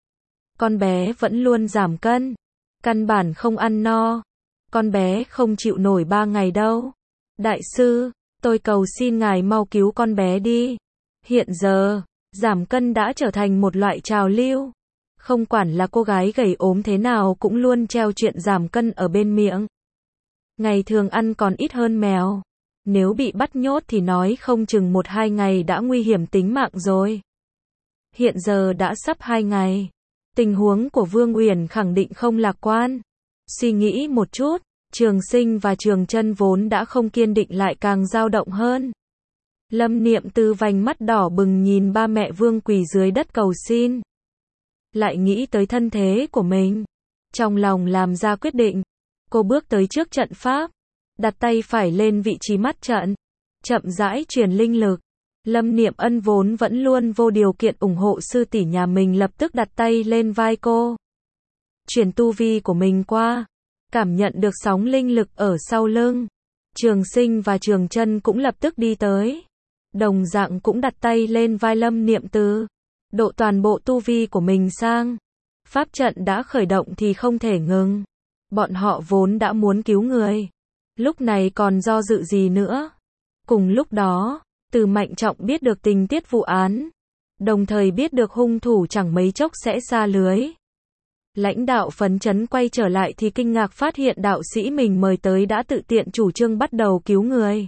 Con bé vẫn luôn giảm cân. Căn bản không ăn no. Con bé không chịu nổi 3 ngày đâu. Đại sư, tôi cầu xin ngài mau cứu con bé đi. Hiện giờ, Giảm cân đã trở thành một loại trào lưu. Không quản là cô gái gầy ốm thế nào cũng luôn treo chuyện giảm cân ở bên miệng. Ngày thường ăn còn ít hơn mèo. Nếu bị bắt nhốt thì nói không chừng 1-2 ngày đã nguy hiểm tính mạng rồi. Hiện giờ đã sắp 2 ngày. Tình huống của Vương Uyển khẳng định không lạc quan. Suy nghĩ một chút, Trường Sinh và Trường Chân vốn đã không kiên định lại càng dao động hơn. Lâm Niệm Tư vành mắt đỏ bừng nhìn ba mẹ Vương quỳ dưới đất cầu xin. Lại nghĩ tới thân thế của mình. Trong lòng làm ra quyết định. Cô bước tới trước trận pháp. Đặt tay phải lên vị trí mắt trận. Chậm rãi truyền linh lực. Lâm Niệm Ân vốn vẫn luôn vô điều kiện ủng hộ sư tỷ nhà mình lập tức đặt tay lên vai cô. Truyền tu vi của mình qua. Cảm nhận được sóng linh lực ở sau lưng. Trường Sinh và Trường Chân cũng lập tức đi tới. Đồng dạng cũng đặt tay lên vai Lâm Niệm Tư. Độ toàn bộ tu vi của mình sang. Pháp trận đã khởi động thì không thể ngừng. Bọn họ vốn đã muốn cứu người. Lúc này còn do dự gì nữa. Cùng lúc đó, Từ Mạnh Trọng biết được tình tiết vụ án. Đồng thời biết được hung thủ chẳng mấy chốc sẽ sa lưới. Lãnh đạo phấn chấn quay trở lại thì kinh ngạc phát hiện đạo sĩ mình mời tới đã tự tiện chủ trương bắt đầu cứu người.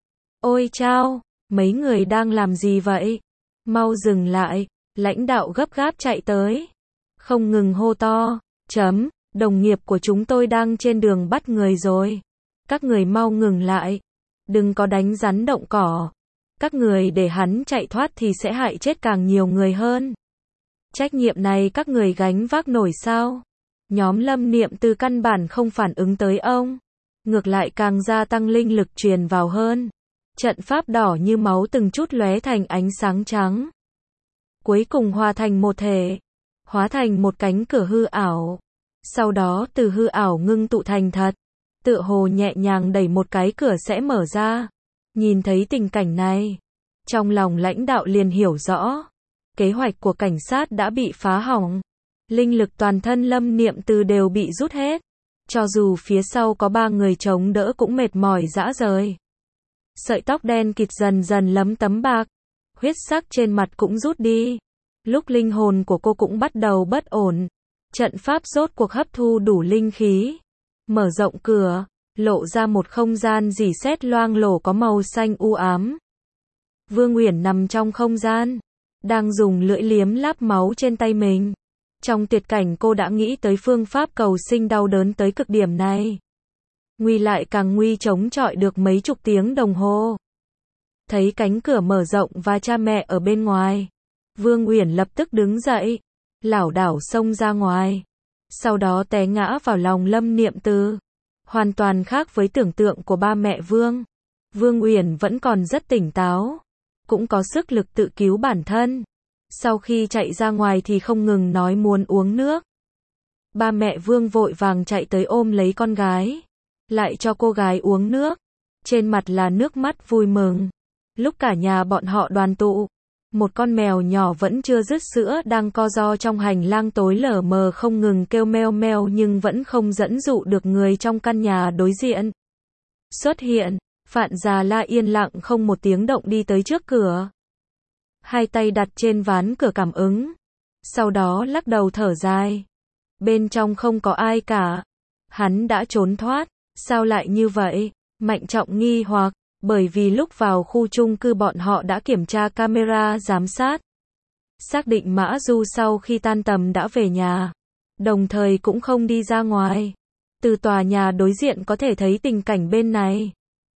Ôi chao, mấy người đang làm gì vậy? Mau dừng lại, lãnh đạo gấp gáp chạy tới. Không ngừng hô to, đồng nghiệp của chúng tôi đang trên đường bắt người rồi. Các người mau ngừng lại. Đừng có đánh rắn động cỏ. Các người để hắn chạy thoát thì sẽ hại chết càng nhiều người hơn. Trách nhiệm này các người gánh vác nổi sao? Nhóm Lâm Niệm Tư căn bản không phản ứng tới ông. Ngược lại càng gia tăng linh lực truyền vào hơn. Trận pháp đỏ như máu từng chút lóe thành ánh sáng trắng. Cuối cùng hòa thành một thể. Hóa thành một cánh cửa hư ảo. Sau đó từ hư ảo ngưng tụ thành thật. Tựa hồ nhẹ nhàng đẩy một cái cửa sẽ mở ra. Nhìn thấy tình cảnh này. Trong lòng lãnh đạo liền hiểu rõ. Kế hoạch của cảnh sát đã bị phá hỏng. Linh lực toàn thân Lâm Niệm Tư đều bị rút hết. Cho dù phía sau có 3 người chống đỡ cũng mệt mỏi rã rời. Sợi tóc đen kịt dần dần lấm tấm bạc. Huyết sắc trên mặt cũng rút đi. Lúc linh hồn của cô cũng bắt đầu bất ổn. Trận pháp rốt cuộc hấp thu đủ linh khí. Mở rộng cửa, lộ ra một không gian rỉ sét loang lổ có màu xanh u ám. Vương Uyển nằm trong không gian. Đang dùng lưỡi liếm láp máu trên tay mình. Trong tuyệt cảnh cô đã nghĩ tới phương pháp cầu sinh đau đớn tới cực điểm này. Nguy lại càng nguy chống chọi được mấy chục tiếng đồng hồ. Thấy cánh cửa mở rộng và cha mẹ ở bên ngoài. Vương Uyển lập tức đứng dậy. Lảo đảo xông ra ngoài. Sau đó té ngã vào lòng Lâm Niệm Tư. Hoàn toàn khác với tưởng tượng của ba mẹ Vương. Vương Uyển vẫn còn rất tỉnh táo. Cũng có sức lực tự cứu bản thân. Sau khi chạy ra ngoài thì không ngừng nói muốn uống nước. Ba mẹ Vương vội vàng chạy tới ôm lấy con gái. Lại cho cô gái uống nước. Trên mặt là nước mắt vui mừng. Lúc cả nhà bọn họ đoàn tụ. Một con mèo nhỏ vẫn chưa dứt sữa đang co ro trong hành lang tối lờ mờ không ngừng kêu meo meo nhưng vẫn không dẫn dụ được người trong căn nhà đối diện. Xuất hiện, Phạn Già La yên lặng không một tiếng động đi tới trước cửa. Hai tay đặt trên ván cửa cảm ứng. Sau đó lắc đầu thở dài. Bên trong không có ai cả. Hắn đã trốn thoát, sao lại như vậy? Mạnh Trọng nghi hoặc. Bởi vì lúc vào khu chung cư bọn họ đã kiểm tra camera giám sát. Xác định Mã Du sau khi tan tầm đã về nhà. Đồng thời cũng không đi ra ngoài. Từ tòa nhà đối diện có thể thấy tình cảnh bên này.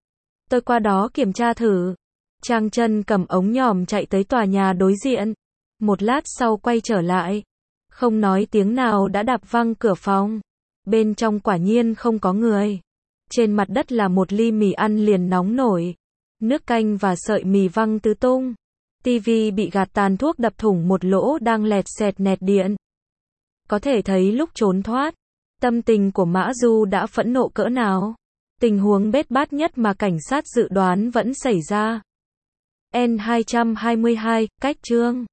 Tôi qua đó kiểm tra thử. Trang Chân cầm ống nhòm chạy tới tòa nhà đối diện. Một lát sau quay trở lại. Không nói tiếng nào đã đạp văng cửa phòng. Bên trong quả nhiên không có người. Trên mặt đất là một ly mì ăn liền nóng nổi. Nước canh và sợi mì văng tứ tung. Tivi bị gạt tàn thuốc đập thủng một lỗ đang lẹt xẹt nẹt điện. Có thể thấy lúc trốn thoát. Tâm tình của Mã Du đã phẫn nộ cỡ nào. Tình huống bết bát nhất mà cảnh sát dự đoán vẫn xảy ra. N222, cách chương